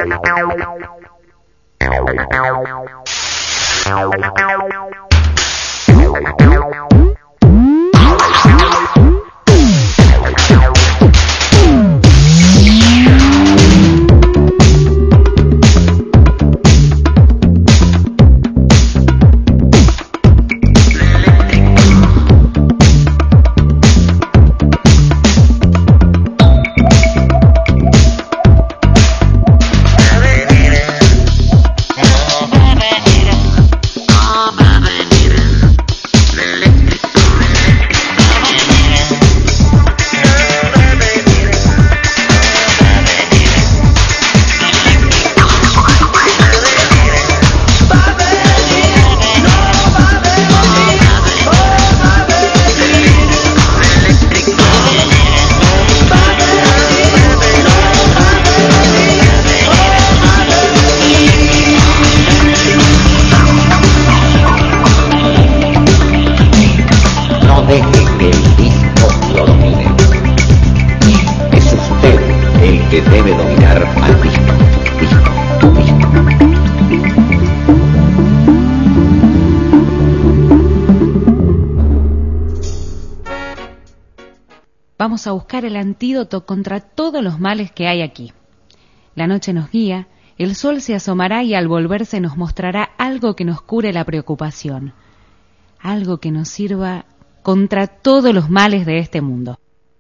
Vamos a buscar el antídoto contra todos los males que hay aquí. La noche nos guía, el sol se asomará y al volverse nos mostrará algo que nos cure la preocupación, algo que nos sirva contra todos los males de este mundo.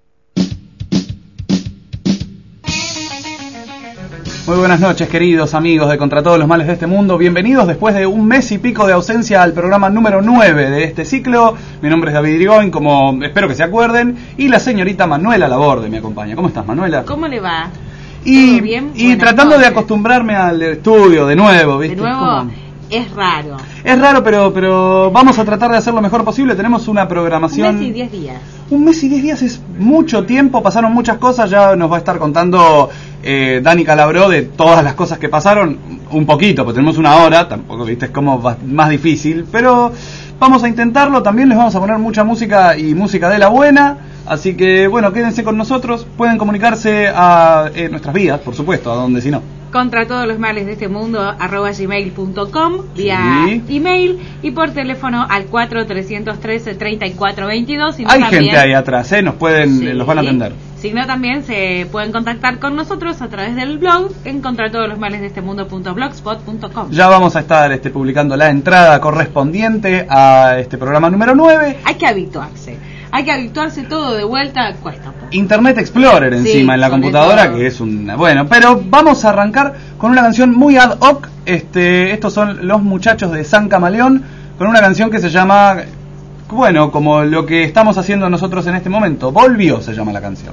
Muy buenas noches, queridos amigos de Contra Todos los Males de este Mundo. Bienvenidos después de un mes y pico de ausencia al programa número 9 de este ciclo. Mi nombre es David Irigoyen, como espero que se acuerden, y la señorita Manuela Laborde me acompaña. ¿Cómo estás, Manuela? ¿Cómo le va? Y, bien? Y tratando de acostumbrarme al estudio de nuevo, ¿viste? De nuevo, es raro. Es raro, pero vamos a tratar de hacer lo mejor posible. Tenemos una programación... Un mes y 10 días. Un mes y 10 días es mucho tiempo, pasaron muchas cosas, ya nos va a estar contando Dani Calabró de todas las cosas que pasaron, un poquito, porque tenemos una hora, tampoco, viste, es como más difícil, pero vamos a intentarlo. También les vamos a poner mucha música y música de la buena, así que bueno, quédense con nosotros, pueden comunicarse a nuestras vías, por supuesto, a donde si no. Contra todos los males de este mundo @gmail.com vía email y por teléfono al 4313-3422. Hay gente ahí atrás, los van a atender. Si no, también se pueden contactar con nosotros a través del blog en contratodosmalesdeestemundo.blogspot.com. Ya vamos a estar publicando la entrada correspondiente a este programa número 9. Hay que habituarse todo de vuelta, cuesta un poco. Internet Explorer encima en la computadora, todo. Que es una... Bueno, pero vamos a arrancar con una canción muy ad hoc. Estos son los muchachos de San Camaleón, con una canción que se llama, bueno, como lo que estamos haciendo nosotros en este momento. Volvió se llama la canción.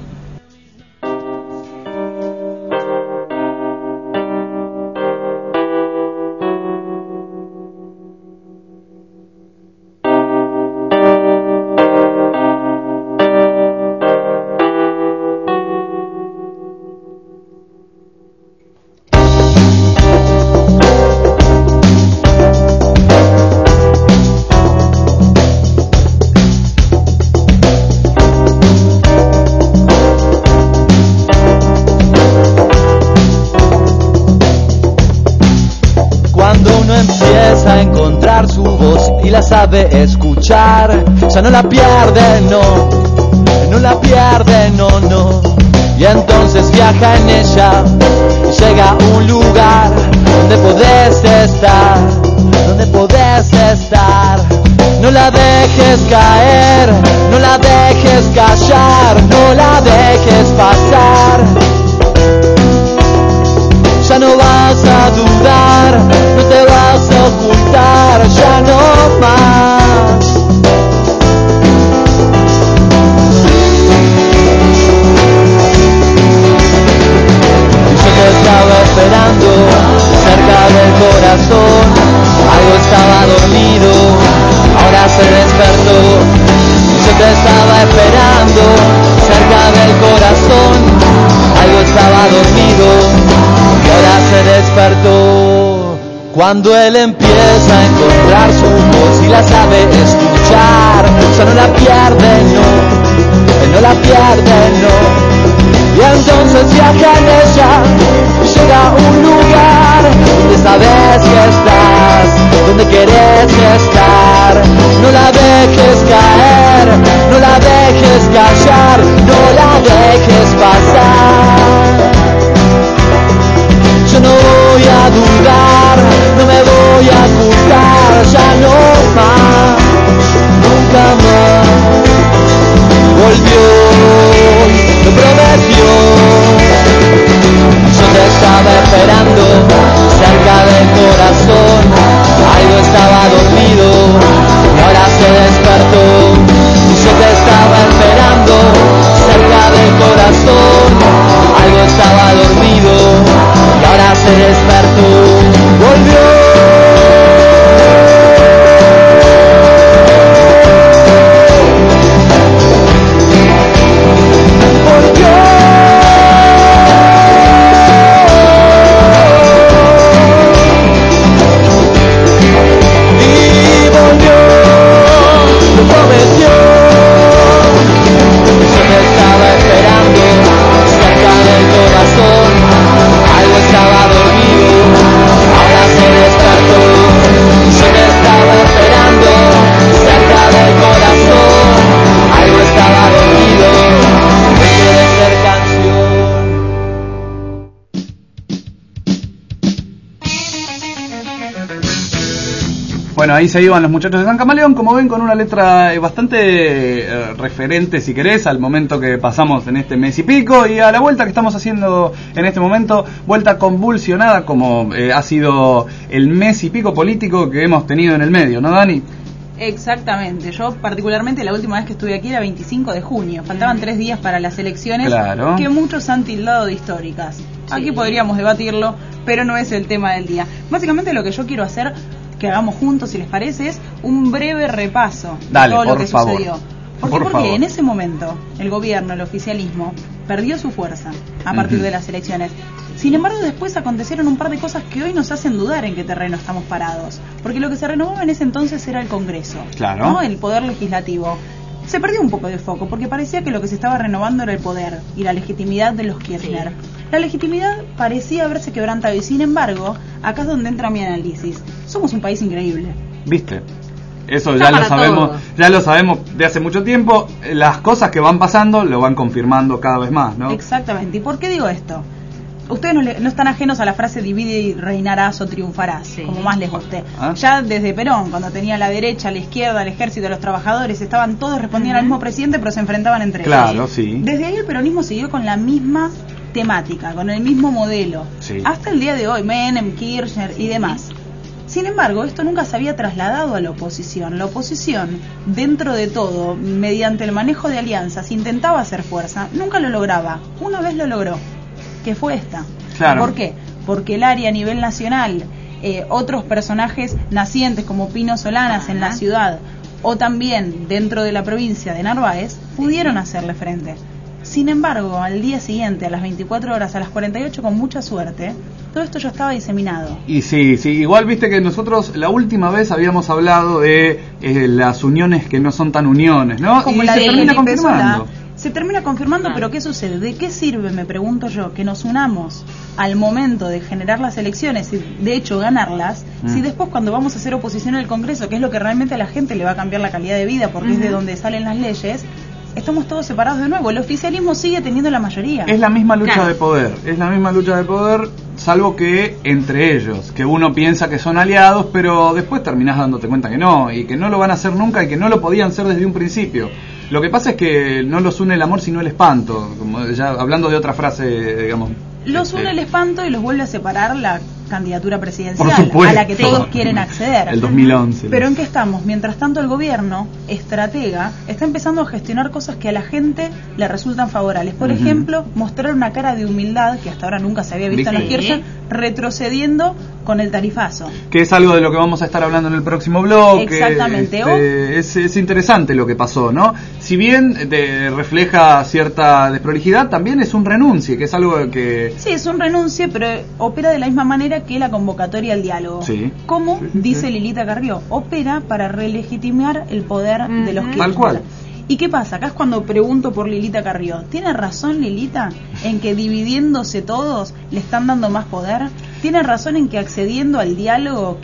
A encontrar su voz y la sabe escuchar, ya no la pierde, no la pierde, no. Y entonces viaja en ella y llega a un lugar donde podés estar. No la dejes caer, no la dejes callar, no la dejes pasar. Ya no vas a dudar, no te vas a ocultar, ya no más. Y yo te estaba esperando, cerca del corazón, algo estaba dormido, ahora se despertó. Y yo te estaba esperando, cerca del corazón, algo estaba dormido, y ahora se despertó. Cuando él empieza a encontrar su voz y la sabe escuchar, ya no la pierde, no la pierde, no. Y entonces viaja en ella y llega a un lugar donde querés estar. No la dejes caer, no la dejes callar, no la dejes pasar. Yo no voy a dudar, no me voy a ocultar, ya no más, nunca más. Volvió, lo prometió. Yo te estaba esperando cerca del corazón, algo estaba dormido y ahora se despertó. Y yo te estaba esperando cerca del corazón, algo estaba dormido y ahora se despertó. Volvió. Algo estaba dormido, ahora se despertó. Yo te estaba esperando cerca del corazón. Algo estaba dormido, deje de ser canción. Bueno, ahí se iban los muchachos de San Camaleón, como ven, con una letra bastante referente, si querés, al momento que pasamos en este mes y pico y a la vuelta que estamos haciendo en este momento, vuelta convulsionada como ha sido el mes y pico político que hemos tenido en el medio, ¿no, Dani? Exactamente, yo particularmente la última vez que estuve aquí era 25 de junio, faltaban 3 días para las elecciones, claro, que muchos han tildado de históricas. Sí. Aquí podríamos debatirlo, pero no es el tema del día. Básicamente lo que yo quiero hacer, que hagamos juntos si les parece, es un breve repaso de todo lo que sucedió. Porque en ese momento el gobierno, el oficialismo, perdió su fuerza a partir de las elecciones. Sin embargo, después acontecieron un par de cosas que hoy nos hacen dudar en qué terreno estamos parados. Porque lo que se renovaba en ese entonces era el Congreso, claro, ¿no? El poder legislativo. Se perdió un poco de foco porque parecía que lo que se estaba renovando era el poder y la legitimidad de los Kirchner. Sí. La legitimidad parecía haberse quebrantado y sin embargo, acá es donde entra mi análisis. Somos un país increíble. ¿Viste? Eso ya lo sabemos de hace mucho tiempo. Las cosas que van pasando lo van confirmando cada vez más, ¿no? Exactamente. ¿Y por qué digo esto? Ustedes no están ajenos a la frase divide y reinarás o triunfarás, sí, como más les guste. ¿Ah? Ya desde Perón, cuando tenía la derecha, la izquierda, el ejército, los trabajadores, estaban todos respondiendo al mismo presidente, pero se enfrentaban entre ellos. Claro, sí. Desde ahí el peronismo siguió con la misma temática, con el mismo modelo, sí, hasta el día de hoy, Menem, Kirchner y demás. Sin embargo, esto nunca se había trasladado a la oposición. La oposición, dentro de todo, mediante el manejo de alianzas, intentaba hacer fuerza, nunca lo lograba. Una vez lo logró, que fue esta. Claro. ¿Por qué? Porque el área a nivel nacional, otros personajes nacientes como Pino Solanas en la ciudad, o también dentro de la provincia de Narváez, pudieron hacerle frente. Sin embargo, al día siguiente, a las 24 horas, a las 48, con mucha suerte, todo esto ya estaba diseminado. Y sí, igual viste que nosotros la última vez habíamos hablado de las uniones que no son tan uniones, ¿no? Como y la se termina confirmando. Se termina confirmando, pero ¿qué sucede? ¿De qué sirve, me pregunto yo, que nos unamos al momento de generar las elecciones y de hecho ganarlas, si después cuando vamos a hacer oposición al Congreso, que es lo que realmente a la gente le va a cambiar la calidad de vida porque es de donde salen las leyes, estamos todos separados de nuevo? El oficialismo sigue teniendo la mayoría. Es la misma lucha de poder, salvo que entre ellos, que uno piensa que son aliados, pero después terminás dándote cuenta que no, y que no lo van a hacer nunca y que no lo podían ser desde un principio. Lo que pasa es que no los une el amor sino el espanto, como ya hablando de otra frase, digamos. Los une el espanto y los vuelve a separar la candidatura presidencial a la que todos quieren acceder. El 2011. Pero ¿en qué estamos? Mientras tanto el gobierno, estratega, está empezando a gestionar cosas que a la gente le resultan favorables. Por ejemplo, mostrar una cara de humildad que hasta ahora nunca se había visto en los Kirchner, retrocediendo con el tarifazo. Que es algo de lo que vamos a estar hablando en el próximo bloque. Exactamente. Es interesante lo que pasó, ¿no? Si bien refleja cierta desprolijidad, también es un renuncie, que es algo que... Sí, es un renuncie, pero opera de la misma manera que la convocatoria al diálogo. Sí. Como dice Lilita Carrió, opera para relegitimar el poder de los Kirchner. Tal cual. ¿Y qué pasa? Acá es cuando pregunto por Lilita Carrió. ¿Tiene razón Lilita en que dividiéndose todos le están dando más poder? ¿Tiene razón en que accediendo al diálogo, que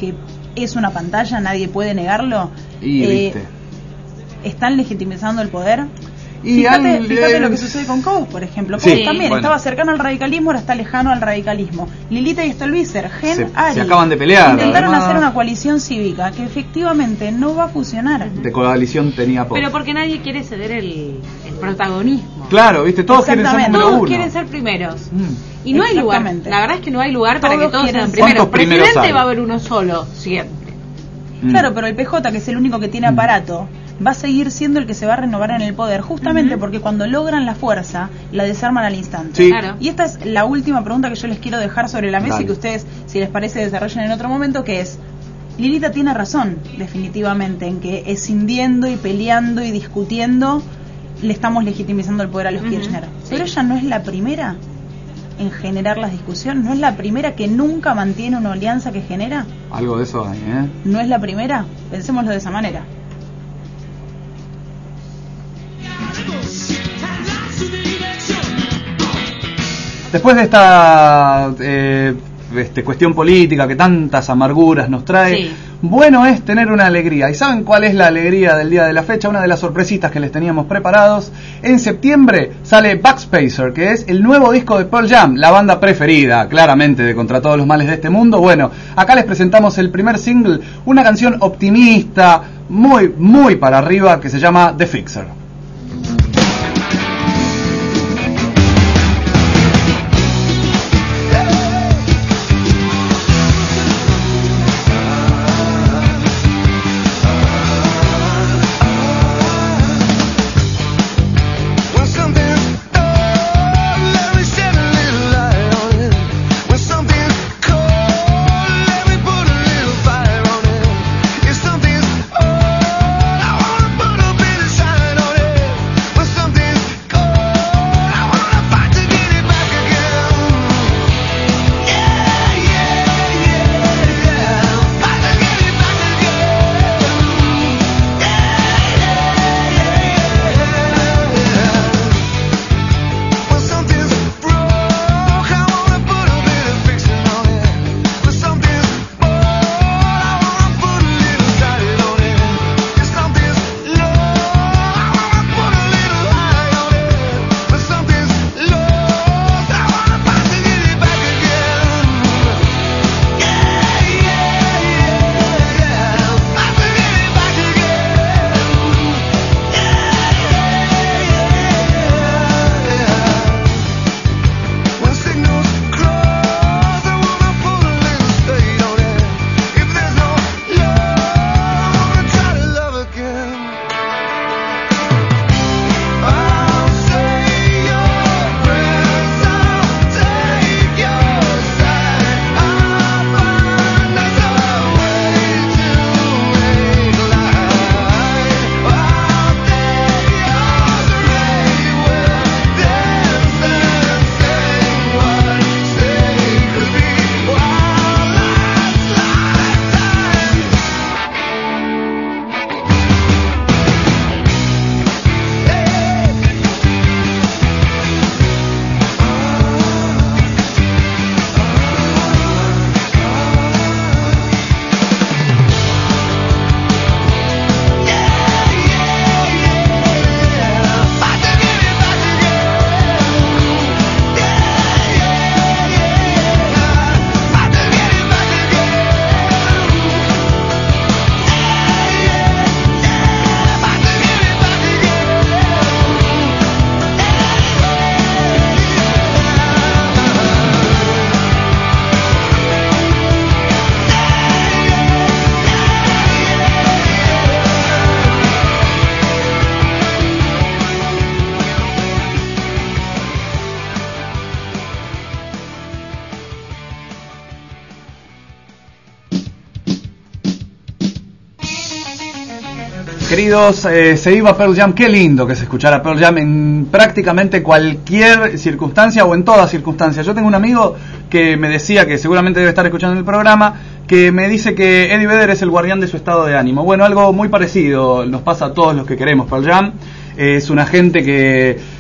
es una pantalla, nadie puede negarlo. Y viste. ¿Están legitimizando el poder? Y fíjate lo que sucede con Coase, por ejemplo. Coase también estaba cercano al radicalismo, ahora está lejano al radicalismo. Lilita y Stolbizer, Ari, se acaban de pelear. Intentaron hacer una coalición cívica que efectivamente no va a funcionar. De coalición tenía poco. Pero porque nadie quiere ceder el protagonismo. Claro, viste, todos quieren ser número uno. Todos quieren ser primeros. Y no hay lugar. La verdad es que no hay lugar para que todos sean primeros. Presidente va a haber uno solo, siempre. Claro, pero el PJ, que es el único que tiene aparato, va a seguir siendo el que se va a renovar en el poder, justamente porque cuando logran la fuerza, la desarman al instante. Sí. Claro. Y esta es la última pregunta que yo les quiero dejar sobre la mesa y que ustedes, si les parece, desarrollen en otro momento, que es, Lilita tiene razón, definitivamente, en que escindiendo y peleando y discutiendo, le estamos legitimizando el poder a los Kirchner. Pero ella no es la primera en generar las discusiones, no es la primera que nunca mantiene una alianza que genera. Algo de eso hay, ¿eh? ¿No es la primera? Pensémoslo de esa manera. Después de esta cuestión política que tantas amarguras nos trae, bueno es tener una alegría. ¿Y saben cuál es la alegría del día de la fecha? Una de las sorpresitas que les teníamos preparados. En septiembre sale Backspacer, que es el nuevo disco de Pearl Jam, la banda preferida, claramente, de Contra Todos los Males de este Mundo. Bueno, acá les presentamos el primer single, una canción optimista, muy, muy para arriba, que se llama The Fixer. Queridos, se iba Pearl Jam. Qué lindo que se escuchara Pearl Jam en prácticamente cualquier circunstancia o en todas circunstancias. Yo tengo un amigo que me decía, que seguramente debe estar escuchando el programa, que me dice que Eddie Vedder es el guardián de su estado de ánimo. Bueno, algo muy parecido nos pasa a todos los que queremos Pearl Jam. Es una gente que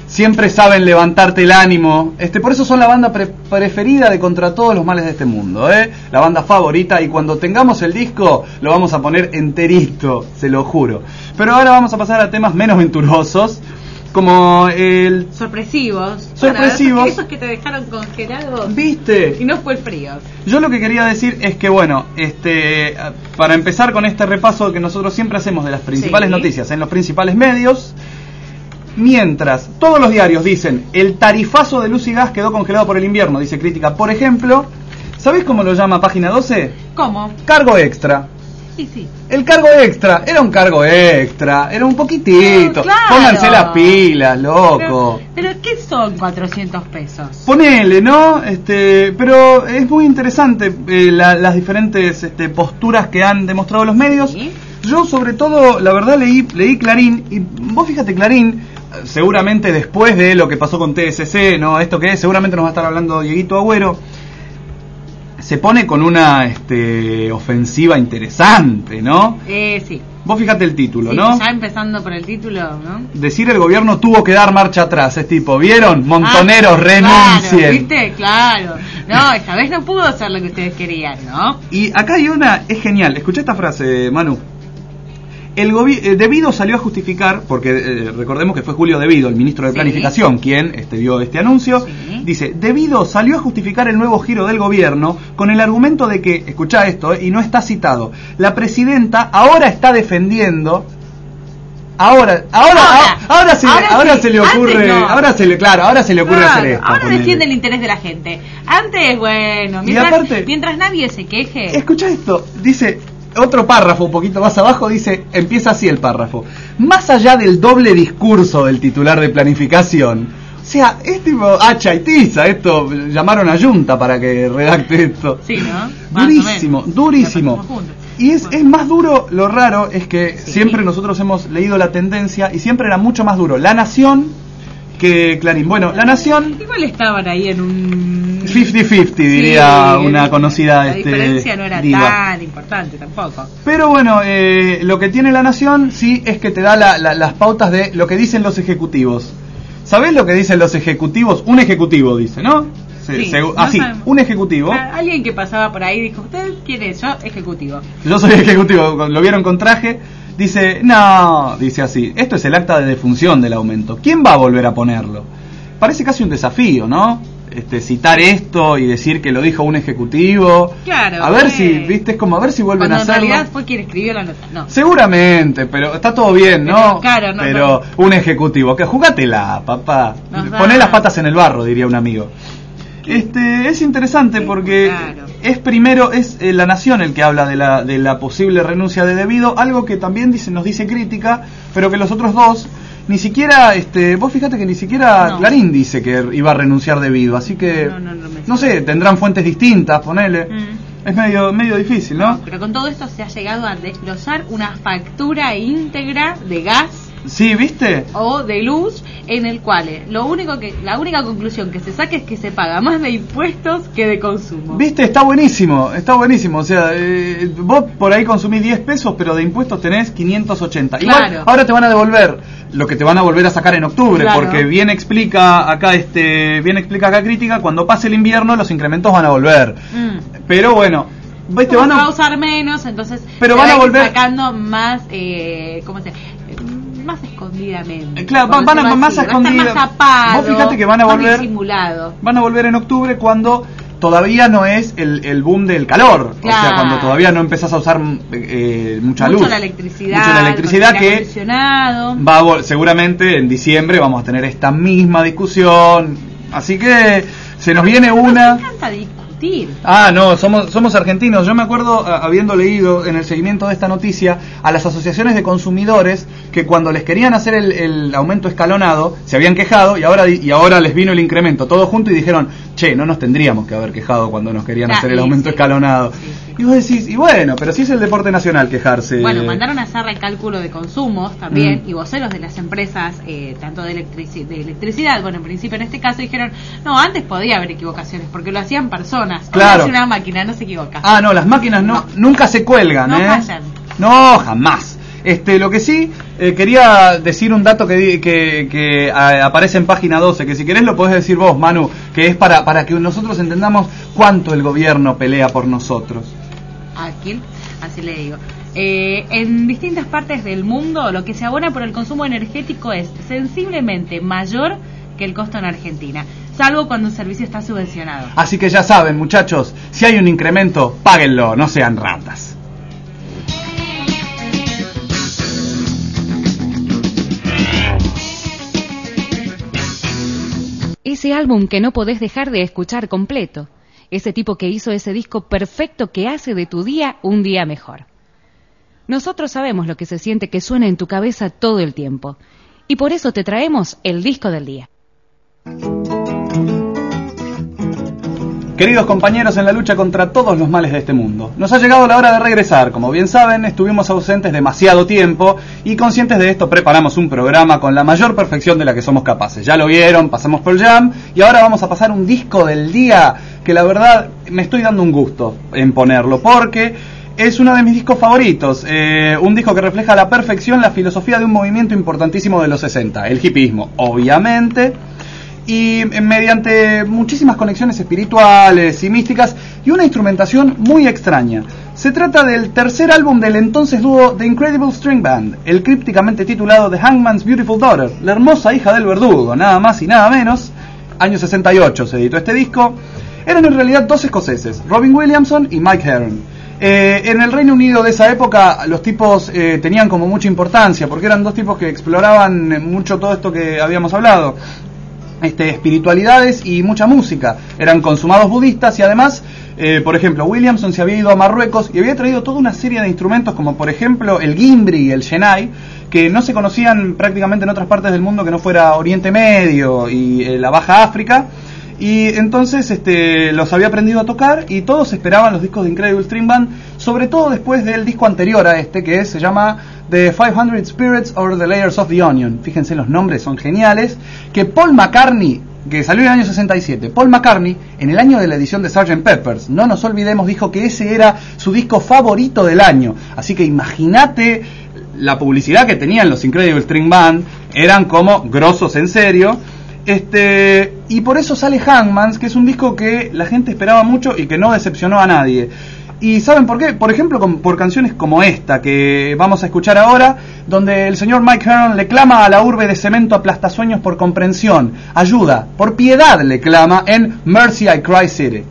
siempre saben levantarte el ánimo. Por eso son la banda preferida de Contra Todos los Males de este Mundo, la banda favorita, y cuando tengamos el disco lo vamos a poner enterito, se lo juro. Pero ahora vamos a pasar a temas menos venturosos, como el... Sorpresivos. Esos que te dejaron congelados. ¿Viste? Y no fue el frío. Yo lo que quería decir es que, bueno, para empezar con este repaso que nosotros siempre hacemos de las principales noticias en los principales medios, mientras todos los diarios dicen el tarifazo de luz y gas quedó congelado por el invierno, dice Crítica, por ejemplo, ¿sabés cómo lo llama Página 12? ¿Cómo? Cargo extra. Sí. El cargo extra, era un cargo extra, era un poquitito. Claro. Pónganse las pilas, loco. Pero ¿qué son 400 pesos? Ponele, ¿no? Pero es muy interesante las diferentes posturas que han demostrado los medios. ¿Sí? Yo sobre todo, la verdad, leí Clarín, y vos fíjate, Clarín, seguramente después de lo que pasó con TSC, ¿no? Esto que es, seguramente nos va a estar hablando Dieguito Agüero. Se pone con una ofensiva interesante, ¿no? Sí. Vos fíjate el título, sí, ¿no? Ya empezando por el título, ¿no? Decir el gobierno tuvo que dar marcha atrás, es tipo, ¿vieron? Montoneros, renuncien. Claro, ¿viste? Claro. No, esta vez no pudo hacer lo que ustedes querían, ¿no? Y acá hay una, es genial, escuchá esta frase, Manu. Devido salió a justificar, porque recordemos que fue Julio Devido, el ministro de Planificación, quien dio este anuncio. Sí. Dice, Devido salió a justificar el nuevo giro del gobierno con el argumento de que, escuchá esto, y no está citado, la presidenta ahora está defendiendo. Ahora se le ocurre, no. ahora se le ocurre hacer esto. Ahora defiende el interés de la gente. Antes, bueno, mientras nadie se queje. Escuchá esto, dice. Otro párrafo un poquito más abajo dice, empieza así el párrafo: más allá del doble discurso del titular de Planificación, o sea, es tipo hacha y tiza, esto, llamaron a Junta para que redacte esto. Sí, ¿no? Durísimo. Y es más duro, lo raro es que siempre nosotros hemos leído la tendencia y siempre era mucho más duro La Nación que Clarín. Bueno, La Nación... Igual estaban ahí en un... 50-50, diría una conocida... La diferencia no era diva. Tan importante tampoco. Pero bueno, lo que tiene La Nación sí es que te da las pautas de lo que dicen los ejecutivos. ¿Sabés lo que dicen los ejecutivos? Un ejecutivo dice, ¿no? Así, un ejecutivo. Alguien que pasaba por ahí dijo, ¿usted quién es? Yo, ejecutivo. Yo soy ejecutivo, lo vieron con traje. Dice, no, dice así, esto es el acta de defunción del aumento. ¿Quién va a volver a ponerlo? Parece casi un desafío, ¿no? Citar esto y decir que lo dijo un ejecutivo. Claro. A ver si, viste, es como a ver si vuelven a hacerlo. En realidad fue quien escribió la nota, no. Seguramente, pero está todo bien, ¿no? Pero un ejecutivo, que jugátela, papá. Poné las patas en el barro, diría un amigo. Es interesante porque es La Nación el que habla de la posible renuncia de Devido, algo que también nos dice Crítica, pero que los otros dos ni siquiera, vos fíjate que ni siquiera Clarín dice que iba a renunciar Devido, así que no sé, tendrán fuentes distintas, ponele. Es medio difícil, ¿no? Pero con todo esto se ha llegado a desglosar una factura íntegra de gas. Sí, ¿viste? O de luz, en el cual la única conclusión que se saca es que se paga más de impuestos que de consumo. ¿Viste? Está buenísimo. O sea, vos por ahí consumís 10 pesos, pero de impuestos tenés 580. Claro. Igual, ahora te van a devolver lo que te van a volver a sacar en octubre, porque bien explica acá Crítica, cuando pase el invierno los incrementos van a volver. Pero bueno, ¿viste? Va a usar menos, entonces pero van a volver sacando más, ¿cómo se dice? Más escondidamente. Claro, van más escondidos. Vos fíjate que van a volver. Disimulado. Van a volver en octubre cuando todavía no es el boom del calor. Claro. O sea, cuando todavía no empezás a usar mucha luz. Mucha la electricidad que seguramente en diciembre vamos a tener esta misma discusión. Así que se nos viene una. Me encanta discutir. No, somos argentinos. Yo me acuerdo, habiendo leído en el seguimiento de esta noticia, a las asociaciones de consumidores que cuando les querían hacer el aumento escalonado se habían quejado y ahora les vino el incremento todo junto y dijeron, che, no nos tendríamos que haber quejado cuando nos querían hacer el aumento escalonado. Y vos decís, y bueno, pero si es el deporte nacional quejarse. Bueno, mandaron a hacer el cálculo de consumos también y voceros de las empresas, tanto de electricidad, bueno, en principio en este caso dijeron, no, antes podía haber equivocaciones porque lo hacían personas. Claro. Una máquina no se equivoca. No, las máquinas nunca se cuelgan, no fallan. No, jamás. Lo que sí, quería decir un dato que aparece en página 12, que si querés lo podés decir vos, Manu, que es para que nosotros entendamos cuánto el gobierno pelea por nosotros. Aquí, así le digo. En distintas partes del mundo, lo que se abona por el consumo energético es sensiblemente mayor que el costo en Argentina, salvo cuando un servicio está subvencionado. Así que ya saben, muchachos, si hay un incremento, páguenlo, no sean ratas. Ese álbum que no podés dejar de escuchar completo. Ese tipo que hizo ese disco perfecto que hace de tu día un día mejor. Nosotros sabemos lo que se siente que suena en tu cabeza todo el tiempo. Y por eso te traemos el disco del día. Queridos compañeros en la lucha contra todos los males de este mundo, nos ha llegado la hora de regresar. Como bien saben, estuvimos ausentes demasiado tiempo y conscientes de esto preparamos un programa con la mayor perfección de la que somos capaces. Ya lo vieron, pasamos Pearl Jam y ahora vamos a pasar un disco del día que la verdad me estoy dando un gusto en ponerlo porque es uno de mis discos favoritos, un disco que refleja a la perfección la filosofía de un movimiento importantísimo de los 60, el hippismo, obviamente, y mediante muchísimas conexiones espirituales y místicas y una instrumentación muy extraña. Se trata del tercer álbum del entonces dúo The Incredible String Band, el crípticamente titulado The Hangman's Beautiful Daughter, la hermosa hija del verdugo, nada más y nada menos. Año 68 se editó este disco. Eran en realidad dos escoceses, Robin Williamson y Mike Heron. En el Reino Unido de esa época los tipos tenían como mucha importancia porque eran dos tipos que exploraban mucho todo esto que habíamos hablado, espiritualidades y mucha música. Eran consumados budistas y además, por ejemplo, Williamson se había ido a Marruecos y había traído toda una serie de instrumentos como por ejemplo el gimbri y el shenai, que no se conocían prácticamente en otras partes del mundo que no fuera Oriente Medio y la Baja África. Y entonces los había aprendido a tocar y todos esperaban los discos de Incredible String Band, sobre todo después del disco anterior a que se llama The 500 Spirits or the Layers of the Onion. Fíjense, los nombres son geniales. Que Paul McCartney, que salió en el año 67, Paul McCartney, en el año de la edición de Sgt. Pepper's, no nos olvidemos, dijo que ese era su disco favorito del año. Así que imagínate la publicidad que tenían los Incredible String Band, eran como grosos en serio. Y por eso sale Hangman's, que es un disco que la gente esperaba mucho y que no decepcionó a nadie. ¿Y saben por qué? Por ejemplo, por canciones como esta que vamos a escuchar ahora, donde el señor Mike Heron le clama a la urbe de cemento aplastasueños por comprensión, ayuda, por piedad le clama en Mercy I Cry City.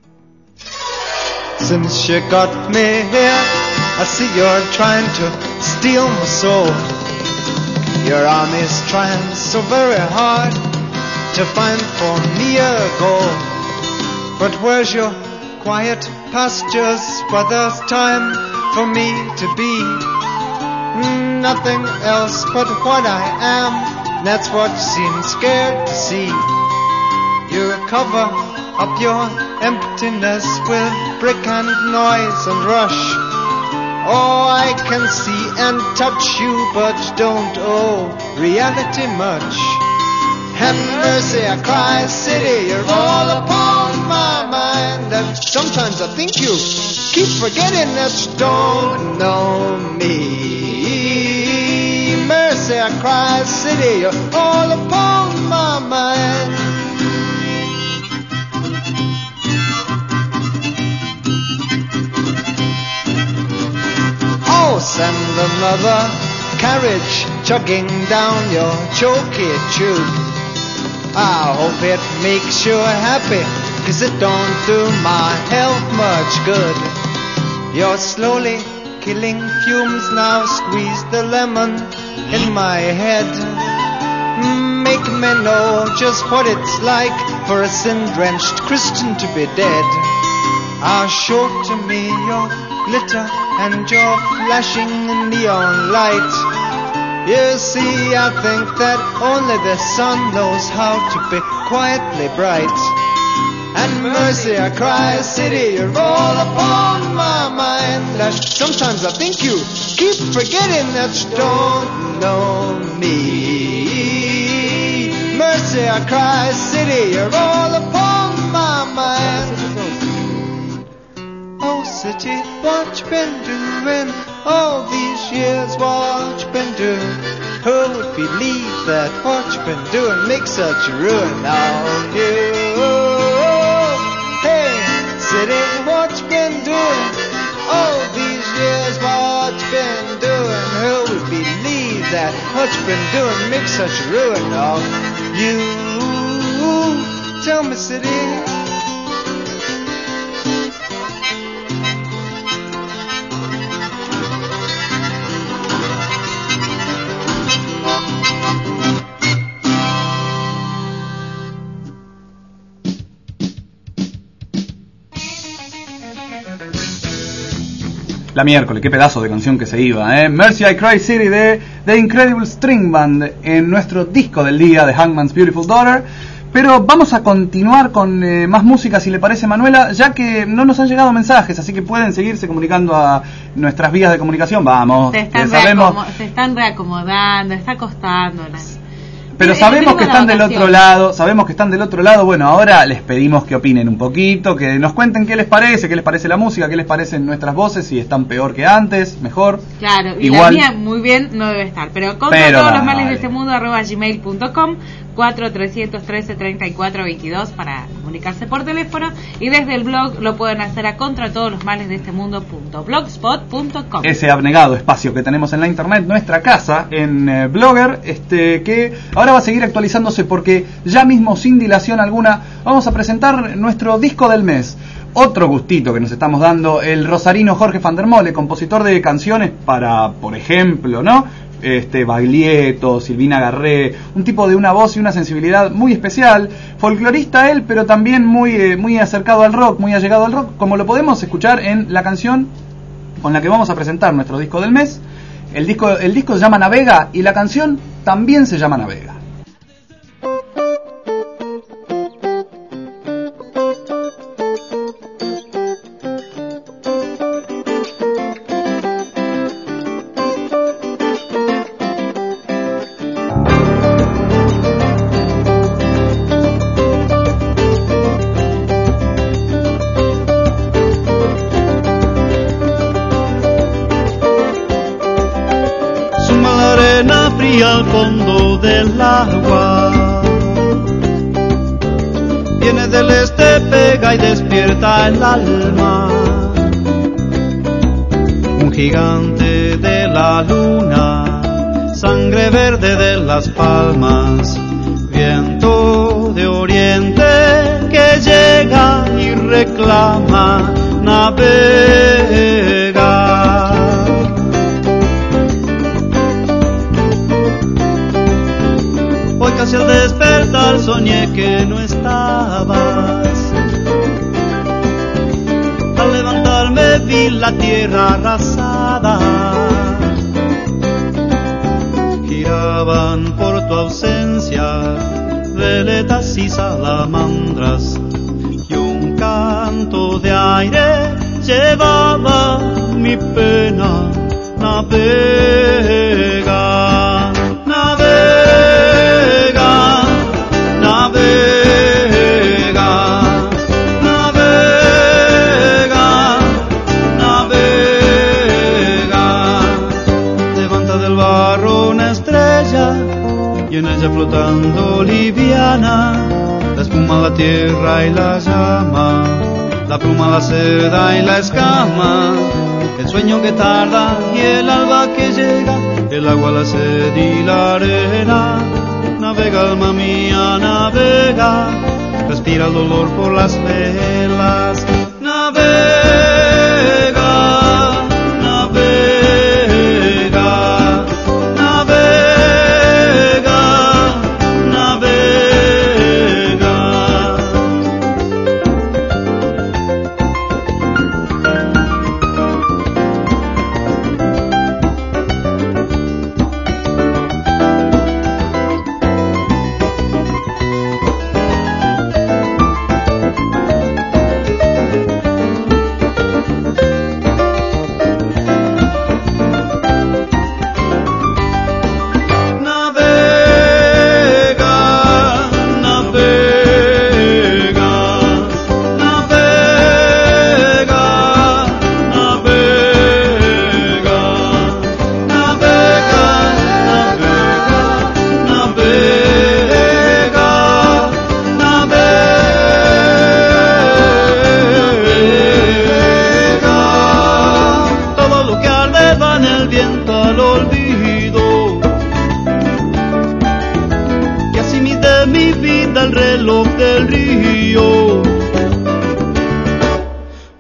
Since you got me here, I see you're trying to steal my soul. Your army's trying so very hard to find for me a goal. But where's your quiet pastures where there's time for me to be? Nothing else but what I am, that's what seems scared to see. You cover up your emptiness with brick and noise and rush. Oh, I can see and touch you, but don't owe reality much. Have mercy, I cry, city, you're all upon my mind. And sometimes I think you keep forgetting that you don't know me. Mercy, I cry, city, you're all upon my mind. Oh, send another carriage chugging down your choky tube. I hope it makes you happy, 'cause it don't do my health much good. You're slowly killing fumes now, squeeze the lemon in my head. Make me know just what it's like for a sin-drenched Christian to be dead. Show to me your glitter and your flashing neon light. You see, I think that only the sun knows how to be quietly bright. And mercy, I cry, city, you're all upon my mind. And sometimes I think you keep forgetting that you don't know me. Mercy, I cry, city, you're all upon my mind. Oh, city, what you been doing? all these years what you been doing? Who would believe that what you been doing makes such a ruin of you? Hey, city, what you been doing? All these years what you been doing? Who would believe that what you been doing makes such a ruin of you? Tell me, city. La miércoles, qué pedazo de canción que se iba, ¿eh? Mercy I Cry City de The Incredible String Band en nuestro disco del día de Hangman's Beautiful Daughter. Pero vamos a continuar con más música, si le parece, Manuela, ya que no nos han llegado mensajes, así que pueden seguirse comunicando a nuestras vías de comunicación. Vamos, se están reacomodando, está costando. Pero sabemos que están del otro lado, Bueno, ahora les pedimos que opinen un poquito, que nos cuenten qué les parece la música, qué les parecen nuestras voces, si están peor que antes, mejor. Claro, y igual, la mía muy bien no debe estar, pero contra todos los males de este mundo @gmail.com, 4-313-3422 para comunicarse por teléfono, y desde el blog lo pueden hacer a contratodosmaldestemundo.blogspot.com. Ese abnegado espacio que tenemos en la internet, nuestra casa en Blogger, que ahora va a seguir actualizándose porque ya mismo, sin dilación alguna, vamos a presentar nuestro disco del mes. Otro gustito que nos estamos dando, el rosarino Jorge van der Mole, compositor de canciones para, por ejemplo, ¿no? Baglietto, Silvina Garré, un tipo de una voz y una sensibilidad muy especial, folclorista él, pero también muy acercado al rock, muy allegado al rock, como lo podemos escuchar en la canción con la que vamos a presentar nuestro disco del mes. El disco se llama Navega y la canción también se llama Navega. Al fondo del agua viene del este, pega y despierta el alma. Un gigante de la luna, sangre verde de las palmas, viento de oriente que llega y reclama, navega. Hoy casi al despertar soñé que no estabas. Al levantarme vi la tierra arrasada. Giraban por tu ausencia veletas y salamandras, y un canto de aire llevaba mi pena. Navega, navega, navega, navega, navega. Levanta del barro una estrella y en ella flotando liviana, la espuma, la tierra y la llama, la pluma, la seda y la escama, el sueño que tarda y el alba que llega, el agua, la sed y la arena. Navega, alma mía, navega, respira el dolor por las velas. Navega, navega, navega, navega.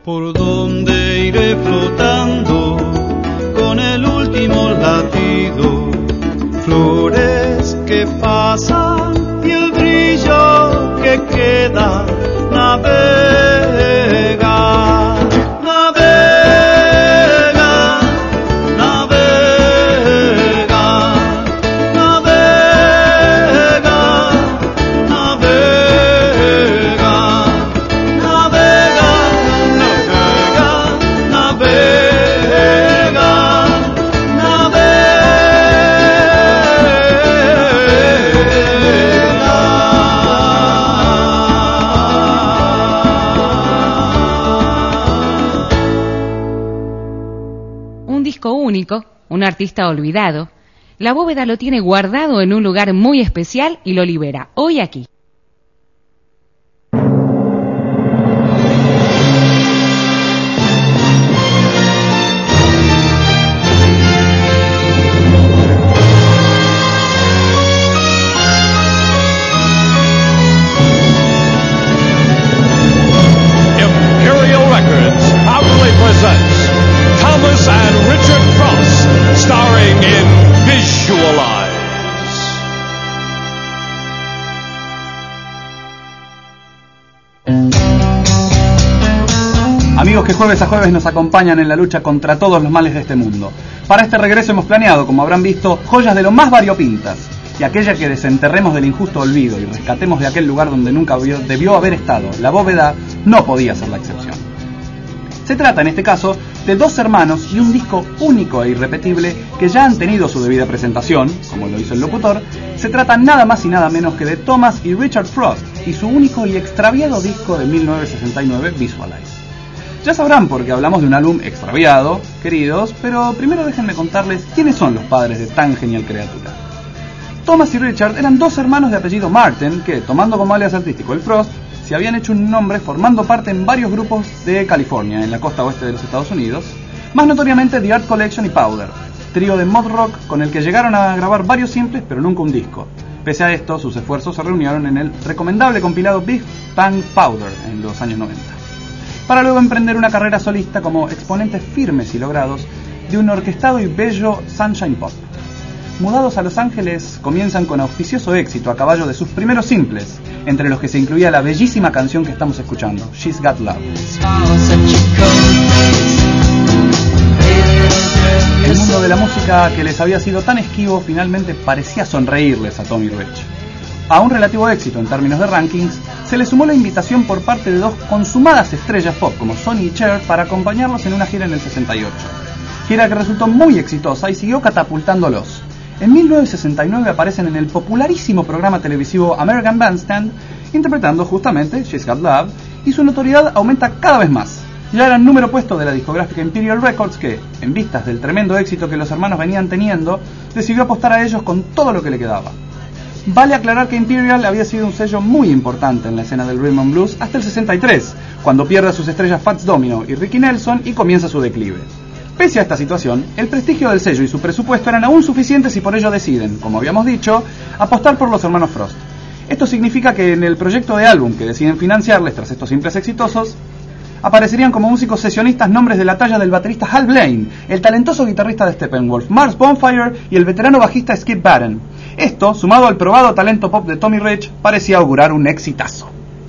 por donde iré flotando con el último latido, flores que pasan y el brillo que queda, navega, navega, navega, navega, navega, navega, navega, navega, único, un artista olvidado. La Bóveda lo tiene guardado en un lugar muy especial y lo libera hoy aquí. Imperial Records proudly presents Thomas and Richard Frost, starring in Visualize. Amigos que jueves a jueves nos acompañan en la lucha contra todos los males de este mundo. Para este regreso hemos planeado, como habrán visto, joyas de lo más variopintas, y aquella que desenterremos del injusto olvido y rescatemos de aquel lugar donde nunca debió haber estado. La Bóveda no podía ser la excepción. Se trata, en este caso, de dos hermanos y un disco único e irrepetible que ya han tenido su debida presentación, como lo hizo el locutor. Se trata nada más y nada menos que de Thomas y Richard Frost y su único y extraviado disco de 1969, Visualize. Ya sabrán por qué hablamos de un álbum extraviado, queridos, pero primero déjenme contarles quiénes son los padres de tan genial criatura. Thomas y Richard eran dos hermanos de apellido Martin que, tomando como alias artístico el Frost, se habían hecho un nombre formando parte en varios grupos de California, en la costa oeste de los Estados Unidos, más notoriamente The Art Collection y Powder, trío de mod rock con el que llegaron a grabar varios simples pero nunca un disco. Pese a esto, sus esfuerzos se reunieron en el recomendable compilado Big Bang Powder en los años 90, para luego emprender una carrera solista como exponentes firmes y logrados de un orquestado y bello Sunshine Pop. Mudados a Los Ángeles, comienzan con auspicioso éxito a caballo de sus primeros simples, entre los que se incluía la bellísima canción que estamos escuchando, She's Got Love. El mundo de la música que les había sido tan esquivo finalmente parecía sonreírles a Tommy Rich. A un relativo éxito en términos de rankings, se le sumó la invitación por parte de dos consumadas estrellas pop como Sonny y Cher para acompañarlos en una gira en el 68, gira que resultó muy exitosa y siguió catapultándolos. En 1969 aparecen en el popularísimo programa televisivo American Bandstand, interpretando justamente She's Got Love, y su notoriedad aumenta cada vez más. Ya eran número puesto de la discográfica Imperial Records que, en vistas del tremendo éxito que los hermanos venían teniendo, decidió apostar a ellos con todo lo que le quedaba. Vale aclarar que Imperial había sido un sello muy importante en la escena del rhythm and blues hasta el 63, cuando pierde a sus estrellas Fats Domino y Ricky Nelson y comienza su declive. Pese a esta situación, el prestigio del sello y su presupuesto eran aún suficientes y por ello deciden, como habíamos dicho, apostar por los hermanos Frost. Esto significa que en el proyecto de álbum que deciden financiarles tras estos simples exitosos, aparecerían como músicos sesionistas nombres de la talla del baterista Hal Blaine, el talentoso guitarrista de Steppenwolf, Mars Bonfire y el veterano bajista Skip Barron. Esto, sumado al probado talento pop de Tommy Rich, parecía augurar un exitazo.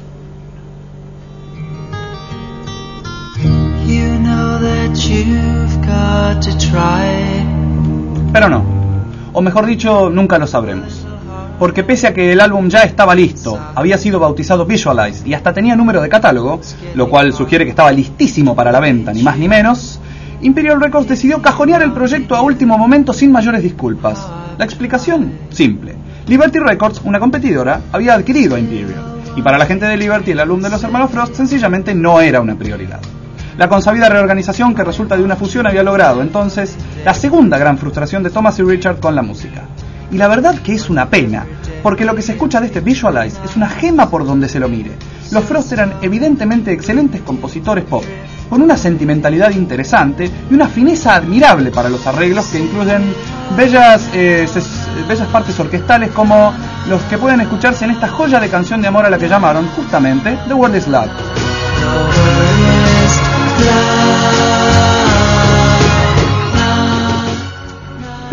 Pero no, o mejor dicho, nunca lo sabremos. Porque pese a que el álbum ya estaba listo, había sido bautizado Visualize y hasta tenía número de catálogo, lo cual sugiere que estaba listísimo para la venta, ni más ni menos, Imperial Records decidió cajonear el proyecto a último momento sin mayores disculpas. La explicación, simple. Liberty Records, una competidora, había adquirido a Imperial, y para la gente de Liberty el álbum de los hermanos Frost sencillamente no era una prioridad. La consabida reorganización que resulta de una fusión había logrado entonces la segunda gran frustración de Thomas y Richard con la música. Y la verdad que es una pena, porque lo que se escucha de este Visualize es una gema por donde se lo mire. Los Frost eran evidentemente excelentes compositores pop, con una sentimentalidad interesante y una fineza admirable para los arreglos que incluyen bellas partes orquestales como los que pueden escucharse en esta joya de canción de amor a la que llamaron justamente The World Is Love.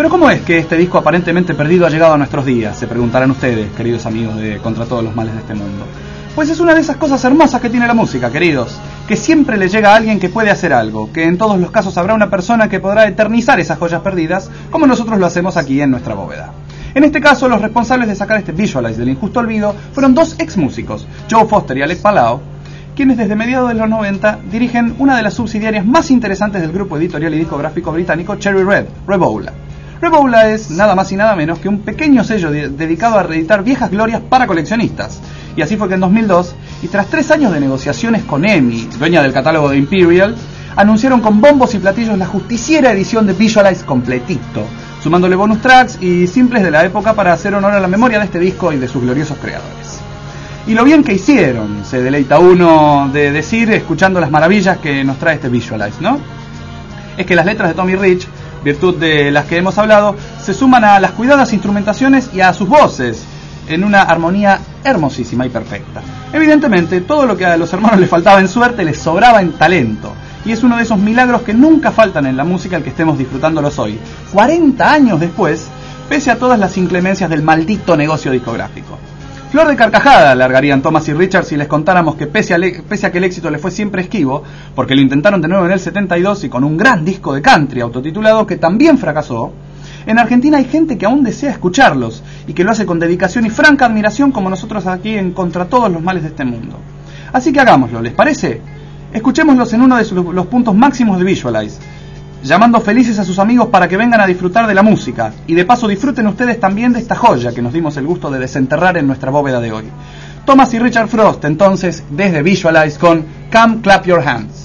Pero ¿cómo es que este disco aparentemente perdido ha llegado a nuestros días? Se preguntarán ustedes, queridos amigos de Contra Todos los Males de este Mundo. Pues es una de esas cosas hermosas que tiene la música, queridos, que siempre le llega a alguien que puede hacer algo, que en todos los casos habrá una persona que podrá eternizar esas joyas perdidas, como nosotros lo hacemos aquí en nuestra bóveda. En este caso, los responsables de sacar este Visualize del injusto olvido fueron dos ex músicos, Joe Foster y Alec Palao, quienes desde mediados de los 90 dirigen una de las subsidiarias más interesantes del grupo editorial y discográfico británico Cherry Red, Reboula. Reboula es nada más y nada menos que un pequeño sello dedicado a reeditar viejas glorias para coleccionistas. Y así fue que en 2002, y tras 3 años de negociaciones con EMI, dueña del catálogo de Imperial, anunciaron con bombos y platillos la justiciera edición de Visualize completito, sumándole bonus tracks y simples de la época para hacer honor a la memoria de este disco y de sus gloriosos creadores. Y lo bien que hicieron, se deleita uno de decir escuchando las maravillas que nos trae este Visualize, ¿no? Es que las letras de Tommy Rich, virtud de las que hemos hablado, se suman a las cuidadas instrumentaciones y a sus voces, en una armonía hermosísima y perfecta. Evidentemente, todo lo que a los hermanos les faltaba en suerte les sobraba en talento, y es uno de esos milagros que nunca faltan en la música al que estemos disfrutándolos hoy, 40 años después, pese a todas las inclemencias del maldito negocio discográfico. Flor de carcajada largarían Thomas y Richard si les contáramos que pese a que el éxito les fue siempre esquivo, porque lo intentaron de nuevo en el 72 y con un gran disco de country autotitulado que también fracasó, en Argentina hay gente que aún desea escucharlos y que lo hace con dedicación y franca admiración como nosotros aquí en Contra Todos los Males de este Mundo. Así que hagámoslo, ¿les parece? Escuchémoslos en uno de los puntos máximos de Visualize, llamando felices a sus amigos para que vengan a disfrutar de la música, y de paso disfruten ustedes también de esta joya que nos dimos el gusto de desenterrar en nuestra bóveda de hoy. Thomas y Richard Frost, entonces, desde Visualize con Come Clap Your Hands.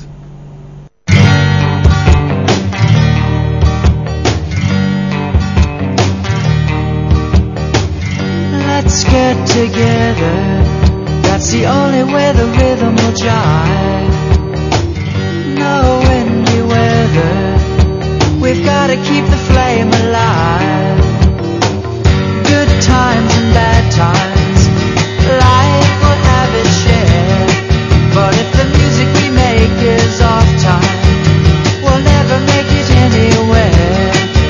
Let's get together, that's the only way the rhythm will jive. No windy weather, we've gotta keep the flame alive. Good times and bad times, life will have its share. But if the music we make is off time, we'll never make it anywhere.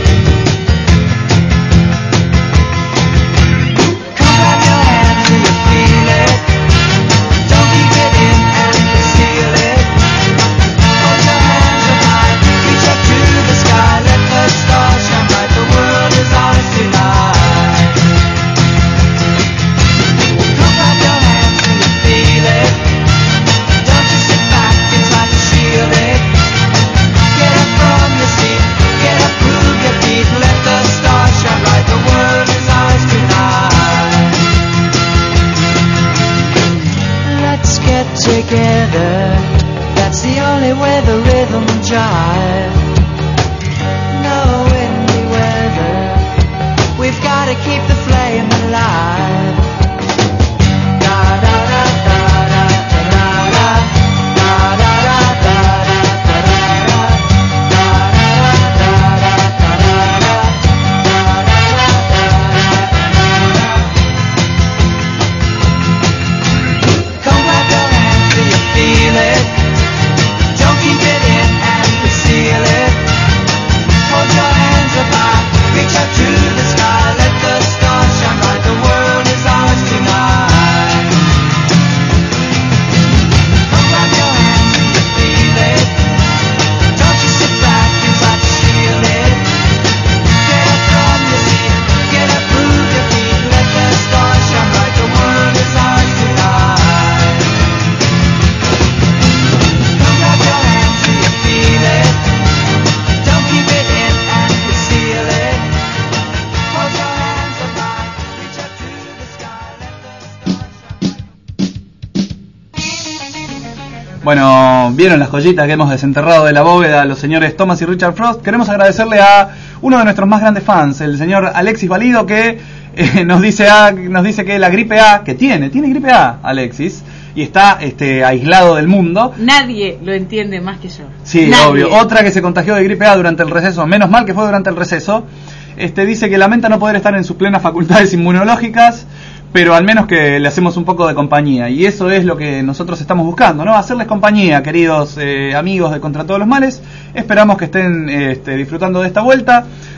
Together, that's the only way the rhythm will jive. No windy weather, we've gotta keep the flame alive. Da da da da da da da da da da feel it, don't keep it in and conceal it. Hold your hands up high, reach up to the sky, let the stars shine bright, the world is ours tonight. Come clap your hands, do you feel it? Don't you sit back and try to shield it. Get up from your seat, get up, move your feet, let the stars shine bright, the world is ours tonight. Bueno, vieron las joyitas que hemos desenterrado de la bóveda los señores Thomas y Richard Frost. Queremos agradecerle a uno de nuestros más grandes fans, el señor Alexis Valido, que nos dice que la gripe A, que tiene gripe A, Alexis, y está aislado del mundo. Nadie lo entiende más que yo. Sí, nadie. Obvio. Otra que se contagió de gripe A durante el receso, menos mal que fue durante el receso, dice que lamenta no poder estar en sus plenas facultades inmunológicas, pero al menos que le hacemos un poco de compañía, y eso es lo que nosotros estamos buscando, ¿no? Hacerles compañía, queridos amigos de Contra Todos los Males. Esperamos que estén disfrutando de esta vuelta.